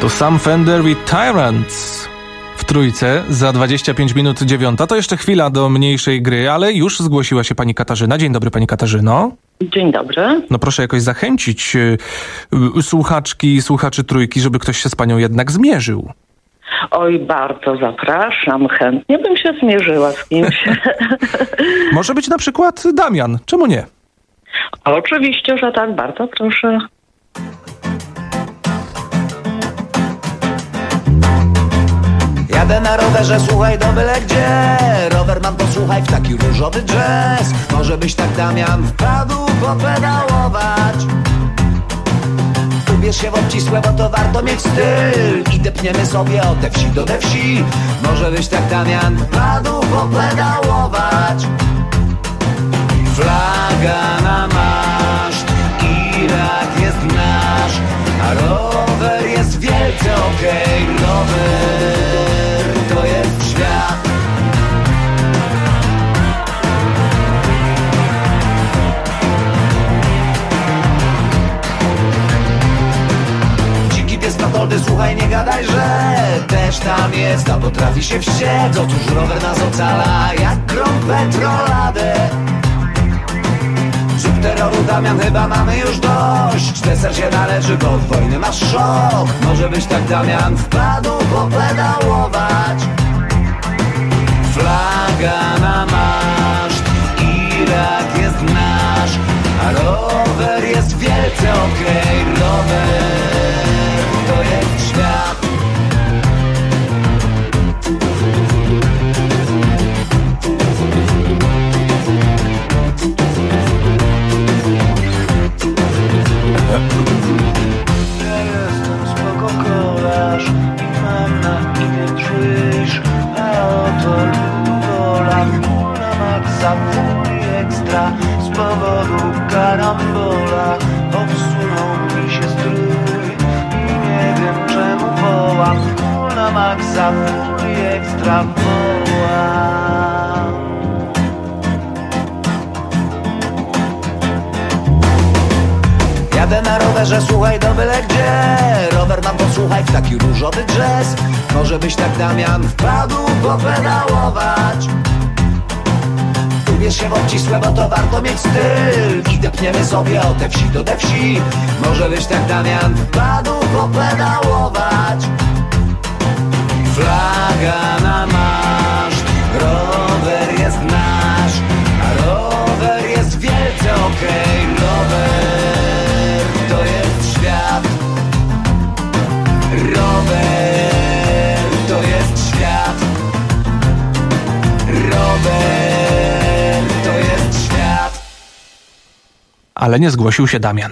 To Sam Fender with Tyrants. W trójce za dwadzieścia pięć minut dziewiąta. To jeszcze chwila do mniejszej gry, ale już zgłosiła się pani Katarzyna. Dzień dobry, pani Katarzyno. Dzień dobry. No proszę jakoś zachęcić y, y, słuchaczki i słuchaczy trójki, żeby ktoś się z panią jednak zmierzył. Oj, bardzo zapraszam. Chętnie bym się zmierzyła z kimś. Może być na przykład Damian. Czemu nie? Oczywiście, że tak. Bardzo proszę. Jadę na rowerze, słuchaj, do byle gdzie. Rower mam, posłuchaj, w taki różowy jazz. Może byś tak, Damian, wpadł popedałować. Ubierz się w obcisłe, bo to warto mieć styl. I depniemy sobie od te wsi do te wsi. Może byś tak, Damian, wpadł popedałować. Flaga na maszt, Irak jest nasz, a rower jest wielce okej. Okay. Rower to jest świat. Dziki pies Matoldy, słuchaj, nie gadaj, że też tam jest, a potrafi się wściec. Otóż rower nas ocala jak grom petroladę. Zrób terroru, Damian, chyba mamy już dość. Deser się należy, bo od wojny masz szok. Może byś tak, Damian, wpadł popedałować. Flaga na maszt, Irak jest nasz, a rower jest wielce okej. Okay. Rower to jest świat. Ja jestem spoko kolarz i mam na imię Drzyż, a oto Ludola, full na maksa, full i ekstra. Z powodu karambola obsunął mi się strój i nie wiem czemu wołam. Full na maksa, full i ekstra wołam. Jadę na rowerze, słuchaj, do byle gdzie. Rower mam, posłuchaj, w taki różowy jazz. Może byś tak, Damian, wpadł popedałować. Ubierz się w obcisłe, bo to warto mieć styl. I depniemy sobie od te wsi do te wsi. Może byś tak, Damian, wpadł popedałować. Flaga na maszt, rower jest nasz, a rower jest wielce okej. Okay. Rower to jest świat. Rower to jest świat. Rower to jest świat. Ale nie zgłosił się Damian.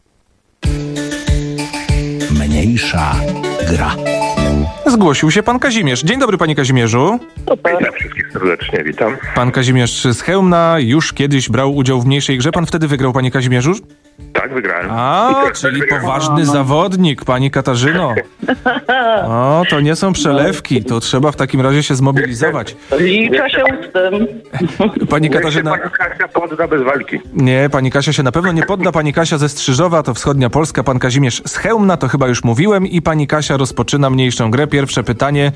Mniejsza gra. Zgłosił się pan Kazimierz. Dzień dobry, panie Kazimierzu. Witam wszystkich serdecznie, witam. Pan Kazimierz z Chełmna już kiedyś brał udział w mniejszej grze. Pan wtedy wygrał, panie Kazimierzu? Tak, wygrałem. A, czyli wygrałem. Poważny zawodnik, pani Katarzyno. O, to nie są przelewki, to trzeba w takim razie się zmobilizować. Liczę się z tym. Pani Katarzyna... Pani Kasia podda bez walki. Nie, pani Kasia się na pewno nie podda. Pani Kasia ze Strzyżowa to wschodnia Polska, pan Kazimierz z Chełmna, to chyba już mówiłem. I pani Kasia rozpoczyna mniejszą grę. Pierwsze pytanie.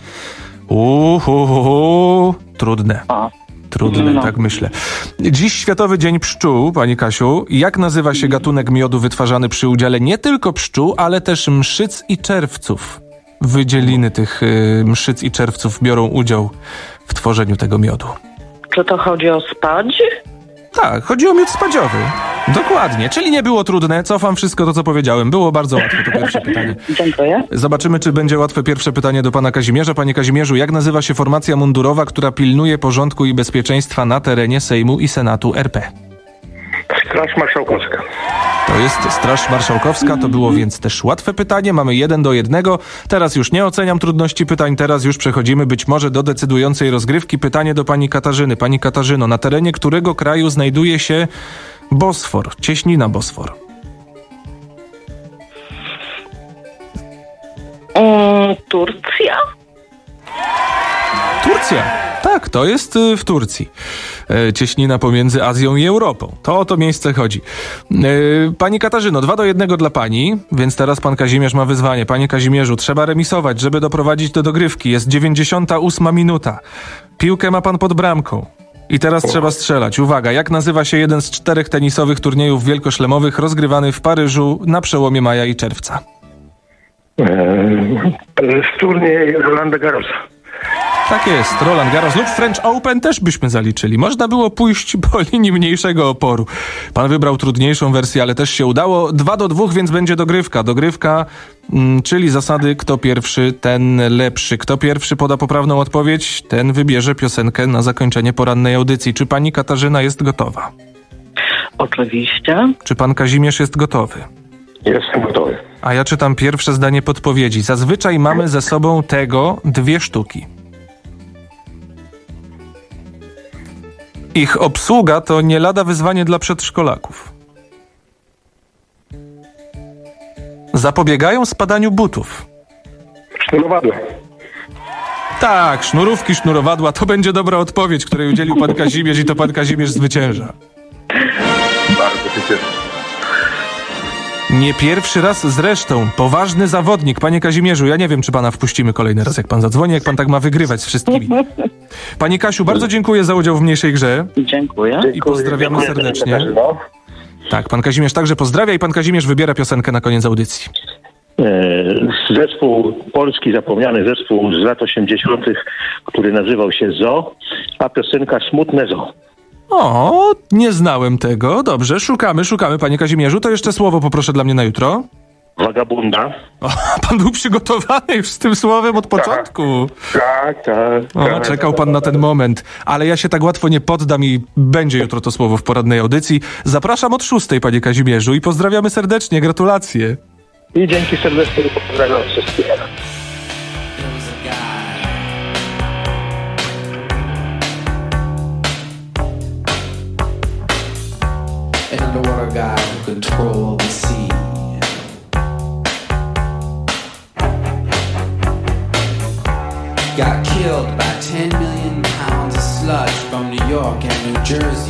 Uhuhu, trudne. Trudne, no. Tak myślę. Dziś Światowy Dzień Pszczół, pani Kasiu. Jak nazywa się gatunek miodu wytwarzany przy udziale nie tylko pszczół, ale też mszyc i czerwców? Wydzieliny tych y, mszyc i czerwców biorą udział w tworzeniu tego miodu. Czy to chodzi o spadź? Tak, chodzi o miód spadziowy. Dokładnie, czyli nie było trudne. Cofam wszystko to, co powiedziałem. Było bardzo łatwe to pierwsze pytanie. Dziękuję. Zobaczymy, czy będzie łatwe pierwsze pytanie do pana Kazimierza. Panie Kazimierzu, jak nazywa się formacja mundurowa, która pilnuje porządku i bezpieczeństwa na terenie Sejmu i Senatu R P? Straż Marszałkowska. To jest Straż Marszałkowska, to było więc też łatwe pytanie. Mamy jeden do jednego. Teraz już nie oceniam trudności pytań, teraz już przechodzimy być może do decydującej rozgrywki. Pytanie do pani Katarzyny. Pani Katarzyno, na terenie którego kraju znajduje się Bosfor, cieśnina Bosfor? Mm, Turcja? Turcja. Tak, to jest w Turcji. Cieśnina pomiędzy Azją i Europą. To o to miejsce chodzi. Pani Katarzyno, dwa do jednego dla pani, więc teraz pan Kazimierz ma wyzwanie. Panie Kazimierzu, trzeba remisować, żeby doprowadzić do dogrywki. Jest dziewięćdziesiąta ósma minuta. Piłkę ma pan pod bramką. I teraz trzeba strzelać. Uwaga, jak nazywa się jeden z czterech tenisowych turniejów wielkoszlemowych rozgrywany w Paryżu na przełomie maja i czerwca? Eee, turniej Rolanda Garrosa. Tak jest, Roland Garros lub French Open też byśmy zaliczyli. Można było pójść po linii mniejszego oporu. Pan wybrał trudniejszą wersję, ale też się udało. Dwa do dwóch, więc będzie dogrywka. Dogrywka, mm, czyli zasady kto pierwszy, ten lepszy. Kto pierwszy poda poprawną odpowiedź, ten wybierze piosenkę na zakończenie porannej audycji. Czy pani Katarzyna jest gotowa? Oczywiście. Czy pan Kazimierz jest gotowy? Jestem gotowy. A ja czytam pierwsze zdanie podpowiedzi. Zazwyczaj mamy ze sobą tego dwie sztuki. Ich obsługa to nie lada wyzwanie dla przedszkolaków. Zapobiegają spadaniu butów. Sznurowadła. Tak, sznurówki, sznurowadła. To będzie dobra odpowiedź, której udzielił pan Kazimierz i to pan Kazimierz zwycięża. Bardzo się cieszę. Nie pierwszy raz zresztą. Poważny zawodnik. Panie Kazimierzu, ja nie wiem, czy pana wpuścimy kolejny raz, jak pan zadzwoni, jak pan tak ma wygrywać z wszystkimi. Pani Kasiu, bardzo dziękuję za udział w mniejszej grze. Dziękuję. I pozdrawiamy serdecznie. Tak, pan Kazimierz także pozdrawia i pan Kazimierz wybiera piosenkę na koniec audycji. Zespół, polski zapomniany zespół z lat osiemdziesiątych, który nazywał się Zo, a piosenka Smutne Zo. O, nie znałem tego. Dobrze, szukamy, szukamy, panie Kazimierzu. To jeszcze słowo poproszę dla mnie na jutro. Wagabunda. O, pan był przygotowany już z tym słowem od początku. Tak, tak. O, tak czekał pan na ten moment. Ale ja się tak łatwo nie poddam i będzie jutro to słowo w poradnej audycji. Zapraszam od szóstej, panie Kazimierzu, i pozdrawiamy serdecznie. Gratulacje. I dzięki serdecznie, pozdrawiam wszystkich. Underwater guy who controlled the sea. Got killed by ten million pounds of sludge from New York and New Jersey.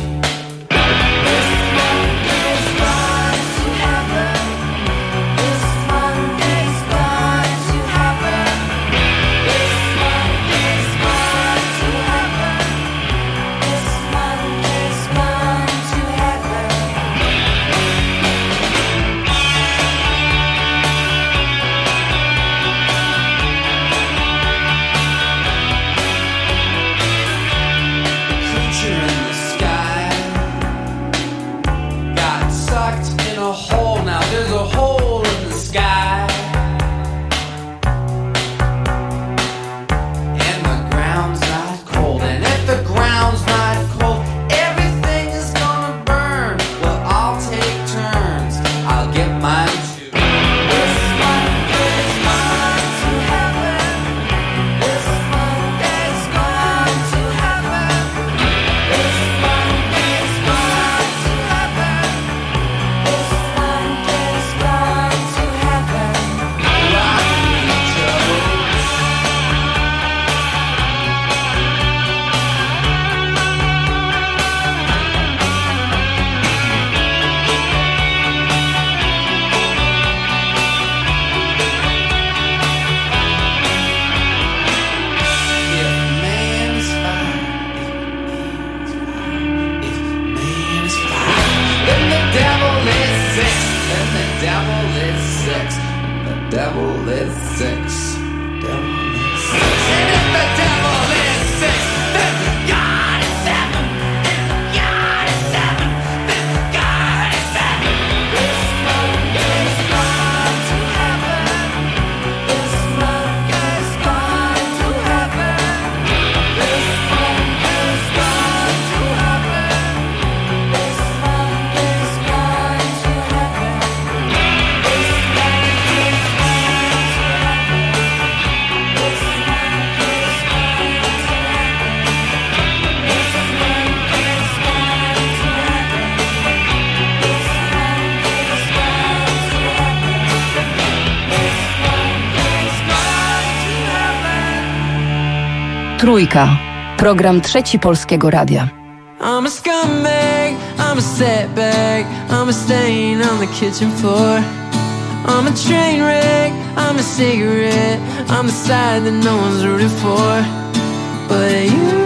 Trójka. Program Trzeci Polskiego Radia. I'm a scumbag, I'm a setback, I'm a stain on the kitchen floor. I'm a train wreck, I'm a cigarette, I'm the side that no one's rooted for. But you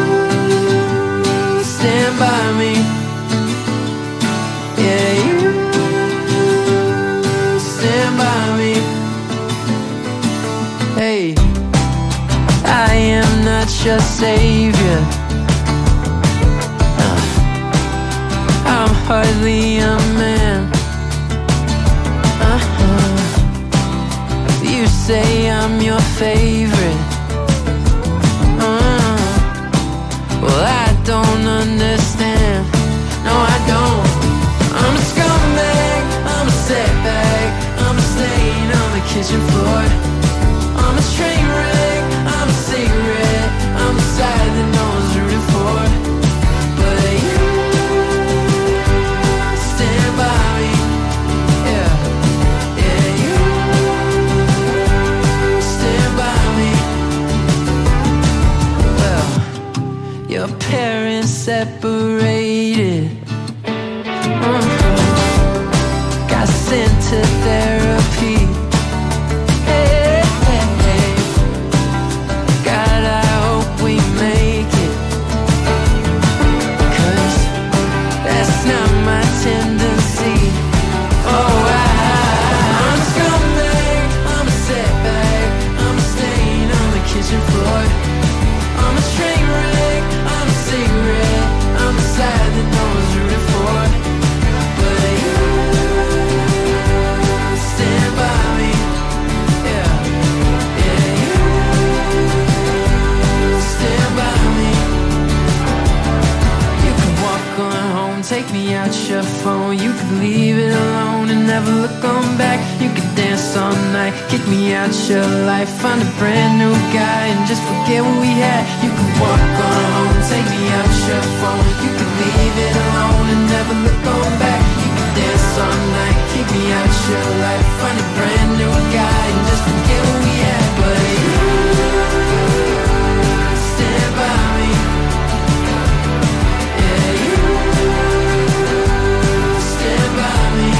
stand by me. Yeah, you stand by me. Hey, I am not your savior. uh, I'm hardly a man. uh-huh. You say I'm your favorite. uh, Well, I don't understand. No, I don't. I'm a scumbag, I'm a setback, I'm a stain on the kitchen floor. I'm a train wreck, I'm a cigarette, I'm the side that no one's rooting for. But you stand by me. Yeah, yeah, you stand by me. Well, your parents separated. uh-huh. Got sent to therapy. Hey, hey, hey. God, I hope we make it. 'Cause that's not my tendency. Oh, I, I'm a scumbag, I'm a setback, I'm a stain on the kitchen floor. I'm a train wreck, I'm a cigarette, I'm the side that no one's rooting for. But you stand by me. Yeah, yeah, you stand by me. You can walk on home, take me out your phone. You could leave it alone and never look on back. You could dance all night, kick me out your life, find a brand new guy and just forget what we had. You could walk on home, take me out your phone. You could leave it alone and never look on back. You could dance all night, kick me out your life, find a brand new guy and just forget what we had. But you stand by me. Yeah, you stand by me.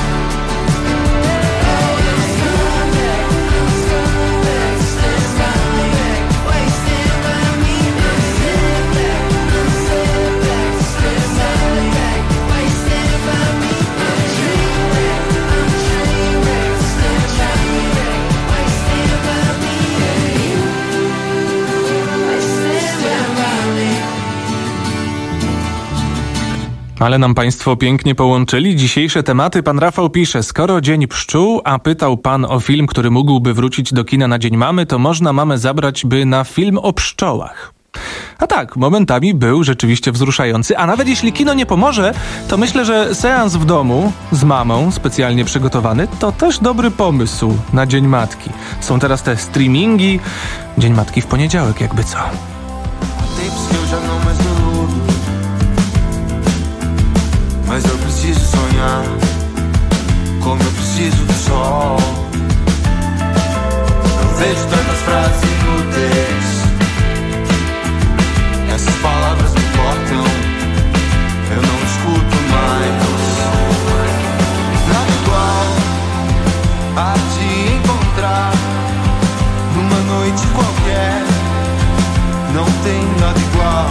Ale nam państwo pięknie połączyli dzisiejsze tematy. Pan Rafał pisze, skoro Dzień Pszczół, a pytał pan o film, który mógłby wrócić do kina na Dzień Mamy, to można mamę zabrać by na film o pszczołach. A tak, momentami był rzeczywiście wzruszający, a nawet jeśli kino nie pomoże, to myślę, że seans w domu z mamą, specjalnie przygotowany, to też dobry pomysł na Dzień Matki. Są teraz te streamingi, Dzień Matki w poniedziałek, jakby co. Mas eu preciso sonhar, como eu preciso do sol. Eu vejo tantas frases inúteis, essas palavras me cortam, eu não escuto mais. Nada igual a te encontrar numa noite qualquer, não tem nada igual.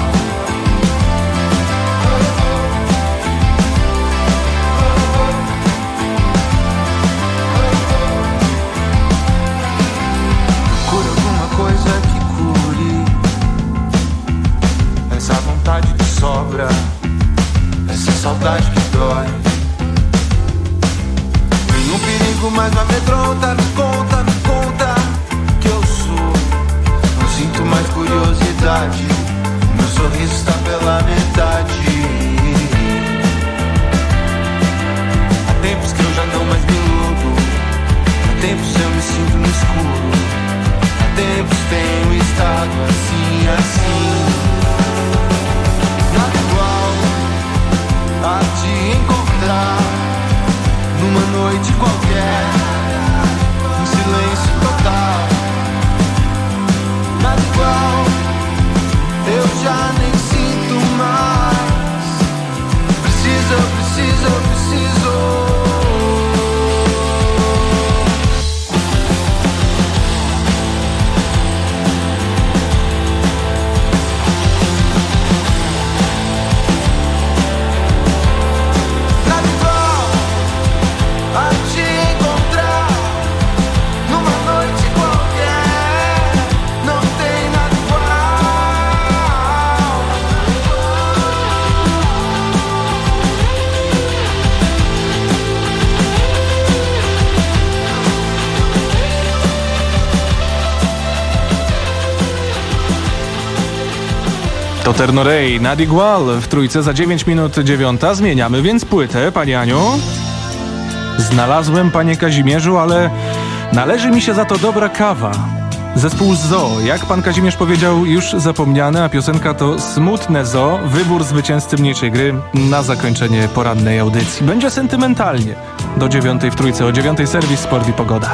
Sobra essa saudade que dói. Nenhum perigo mais me amedronta. Me conta, me conta que eu sou. Não sinto mais curiosidade. Meu sorriso está pela metade. Há tempos que eu já não mais me iludo. Há tempos eu me sinto no escuro. Há tempos tenho estado assim, assim. A te encontrar numa noite qualquer, um silêncio total. Nada igual, já nem sinto mais. Preciso, preciso, preciso. To Ternorei, Nad Igual w trójce za dziewięć minut dziewiąta. Zmieniamy więc płytę, Pani Aniu. Znalazłem, Panie Kazimierzu, ale należy mi się za to dobra kawa. Zespół Zoo, jak Pan Kazimierz powiedział, już zapomniane, a piosenka to Smutne Zoo, wybór zwycięzcy mniejszej gry na zakończenie porannej audycji. Będzie sentymentalnie. Do dziewiątej w trójce, o dziewiątej serwis, sport i pogoda.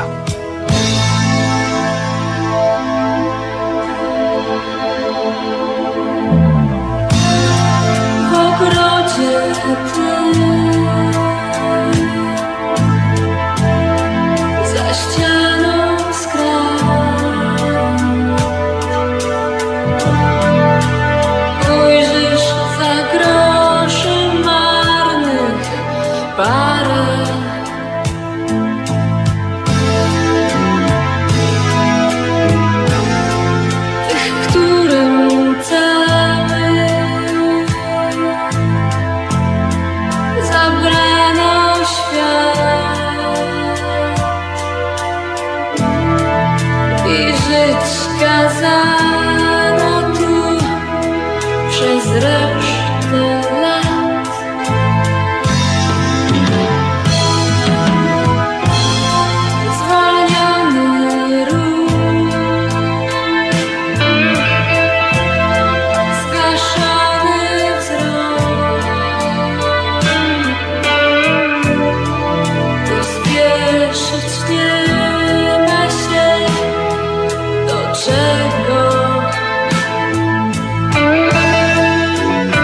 Czego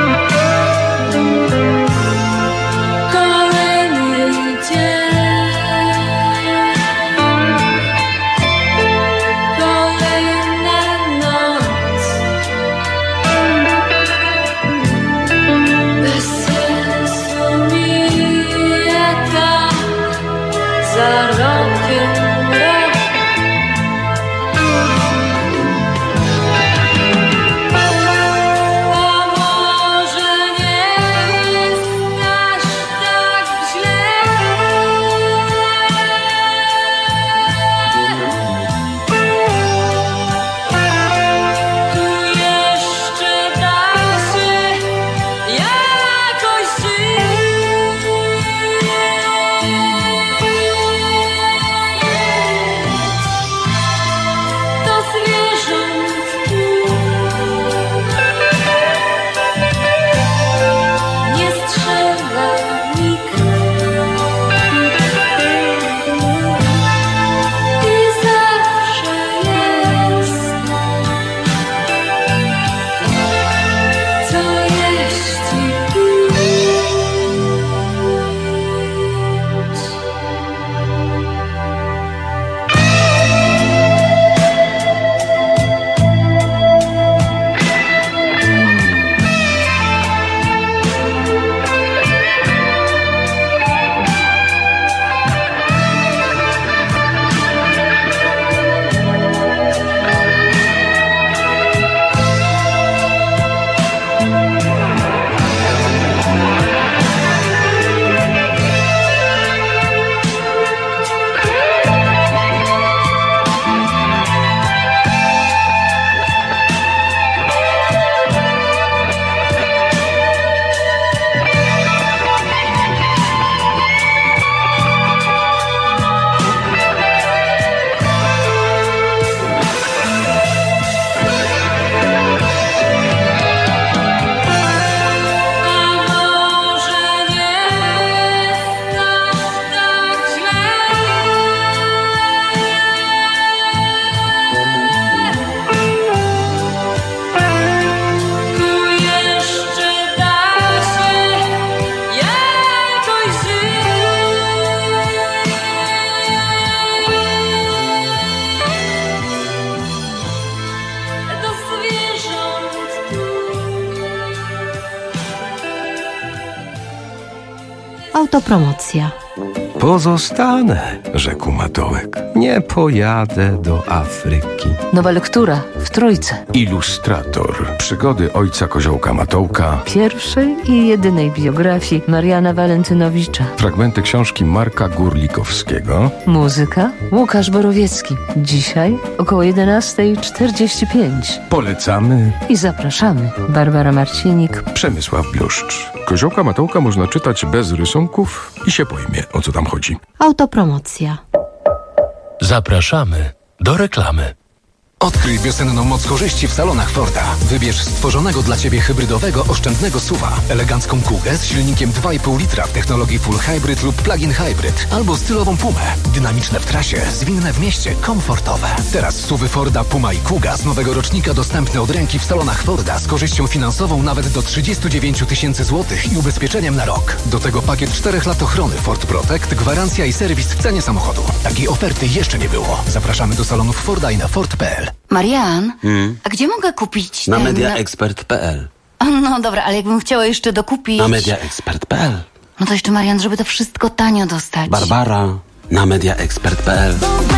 Autopromocja. Pozostanę, rzekł Matołek. Nie pojadę do Afryki. Nowa lektura w Trójce. Ilustrator. Przygody ojca Koziołka Matołka. Pierwszej i jedynej biografii Mariana Walentynowicza. Fragmenty książki Marka Górlikowskiego. Muzyka Łukasz Borowiecki. Dzisiaj około jedenasta czterdzieści pięć. Polecamy i zapraszamy. Barbara Marcinik, Przemysław Bluszcz. Koziołka Matołka można czytać bez rysunków i się pojmie, o co tam chodzi. Autopromocja. Zapraszamy do reklamy. Odkryj wiosenną moc korzyści w salonach Forda. Wybierz stworzonego dla Ciebie hybrydowego, oszczędnego suwa, elegancką Kugę z silnikiem dwa i pół litra w technologii Full Hybrid lub Plug-in Hybrid, albo stylową Pumę. Dynamiczne w trasie, zwinne w mieście, komfortowe. Teraz suwy Forda Puma i Kuga z nowego rocznika dostępne od ręki w salonach Forda z korzyścią finansową nawet do trzydzieści dziewięć tysięcy złotych i ubezpieczeniem na rok. Do tego pakiet czterech lat ochrony Ford Protect, gwarancja i serwis w cenie samochodu. Takiej oferty jeszcze nie było. Zapraszamy do salonów Forda i na Ford kropka p l. Marian, Hmm? a gdzie mogę kupić Na ten... mediaexpert kropka p l. No dobra, ale jakbym chciała jeszcze dokupić... Na mediaexpert kropka p l. No to jeszcze, Marian, żeby to wszystko tanio dostać. Barbara, na mediaexpert kropka p l.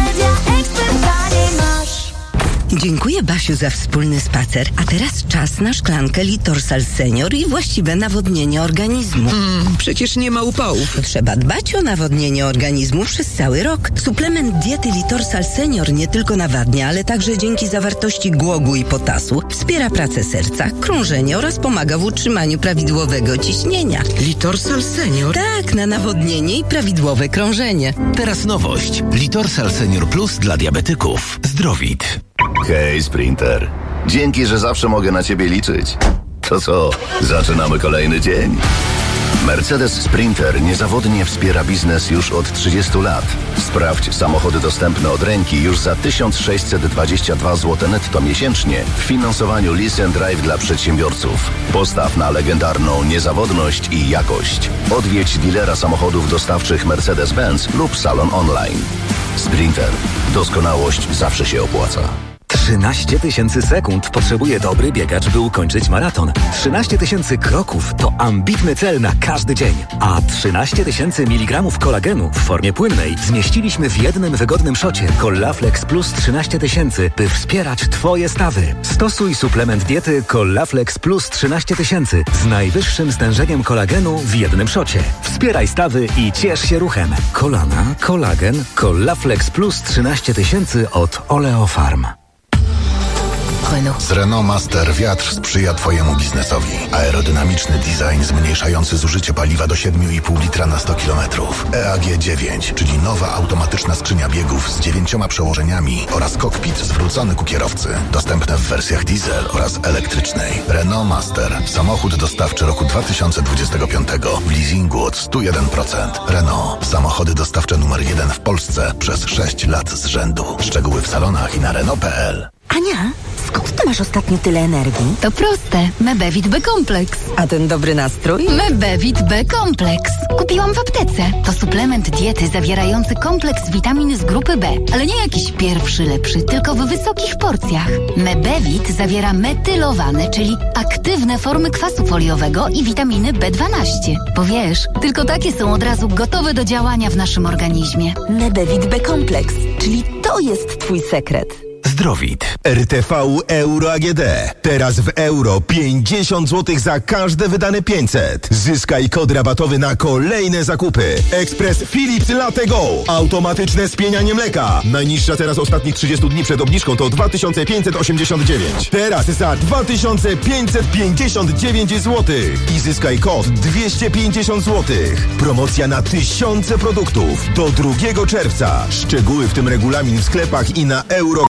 Dziękuję, Basiu, za wspólny spacer. A teraz czas na szklankę Litorsal Senior i właściwe nawodnienie organizmu. Mm, przecież nie ma upałów. Trzeba dbać o nawodnienie organizmu przez cały rok. Suplement diety Litorsal Senior nie tylko nawadnia, ale także dzięki zawartości głogu i potasu wspiera pracę serca, krążenie oraz pomaga w utrzymaniu prawidłowego ciśnienia. Litorsal Senior? Tak, na nawodnienie i prawidłowe krążenie. Teraz nowość. Litorsal Senior Plus dla diabetyków. Zdrowit. Hej, Sprinter. Dzięki, że zawsze mogę na Ciebie liczyć. To co, zaczynamy kolejny dzień. Mercedes Sprinter niezawodnie wspiera biznes już od trzydziestu lat. Sprawdź samochody dostępne od ręki już za tysiąc sześćset dwadzieścia dwa złote netto miesięcznie w finansowaniu Lease and Drive dla przedsiębiorców. Postaw na legendarną niezawodność i jakość. Odwiedź dealera samochodów dostawczych Mercedes-Benz lub salon online. Sprinter. Doskonałość zawsze się opłaca. trzynaście tysięcy sekund potrzebuje dobry biegacz, by ukończyć maraton. trzynaście tysięcy kroków to ambitny cel na każdy dzień. A trzynaście tysięcy miligramów kolagenu w formie płynnej zmieściliśmy w jednym wygodnym szocie Collaflex Plus trzynaście tysięcy, by wspierać Twoje stawy. Stosuj suplement diety Collaflex Plus trzynaście tysięcy z najwyższym stężeniem kolagenu w jednym szocie. Wspieraj stawy i ciesz się ruchem. Kolana, kolagen, Collaflex Plus trzynaście tysięcy od Oleofarm. Z Renault Master wiatr sprzyja Twojemu biznesowi. Aerodynamiczny design zmniejszający zużycie paliwa do siedem i pół litra na sto kilometrów. E A G dziewięć, czyli nowa automatyczna skrzynia biegów z dziewięcioma przełożeniami oraz kokpit zwrócony ku kierowcy. Dostępne w wersjach diesel oraz elektrycznej. Renault Master. Samochód dostawczy roku dwa tysiące dwudziestego piątego w leasingu od sto jeden procent. Renault. Samochody dostawcze numer jeden w Polsce przez sześć lat z rzędu. Szczegóły w salonach i na Renault kropka p l. Ania, skąd ty masz ostatnio tyle energii? To proste. Mebevit B-Kompleks. A ten dobry nastrój? Mebevit B-Kompleks. Kupiłam w aptece. To suplement diety zawierający kompleks witamin z grupy B. Ale nie jakiś pierwszy lepszy, tylko w wysokich porcjach. Mebevit zawiera metylowane, czyli aktywne formy kwasu foliowego i witaminy B dwanaście. Bo wiesz, tylko takie są od razu gotowe do działania w naszym organizmie. Mebevit B-Kompleks, czyli to jest twój sekret. Zdrowit. R T V Euro A G D. Teraz w euro pięćdziesiąt złotych za każde wydane pięćset. Zyskaj kod rabatowy na kolejne zakupy. Ekspres Philips Latte Go. Automatyczne spienianie mleka. Najniższa teraz ostatnich trzydziestu dni przed obniżką to dwa tysiące pięćset osiemdziesiąt dziewięć. Teraz za dwa tysiące pięćset pięćdziesiąt dziewięć złotych. I zyskaj kod dwieście pięćdziesiąt złotych. Promocja na tysiące produktów. Do drugiego czerwca. Szczegóły w tym regulamin w sklepach i na euro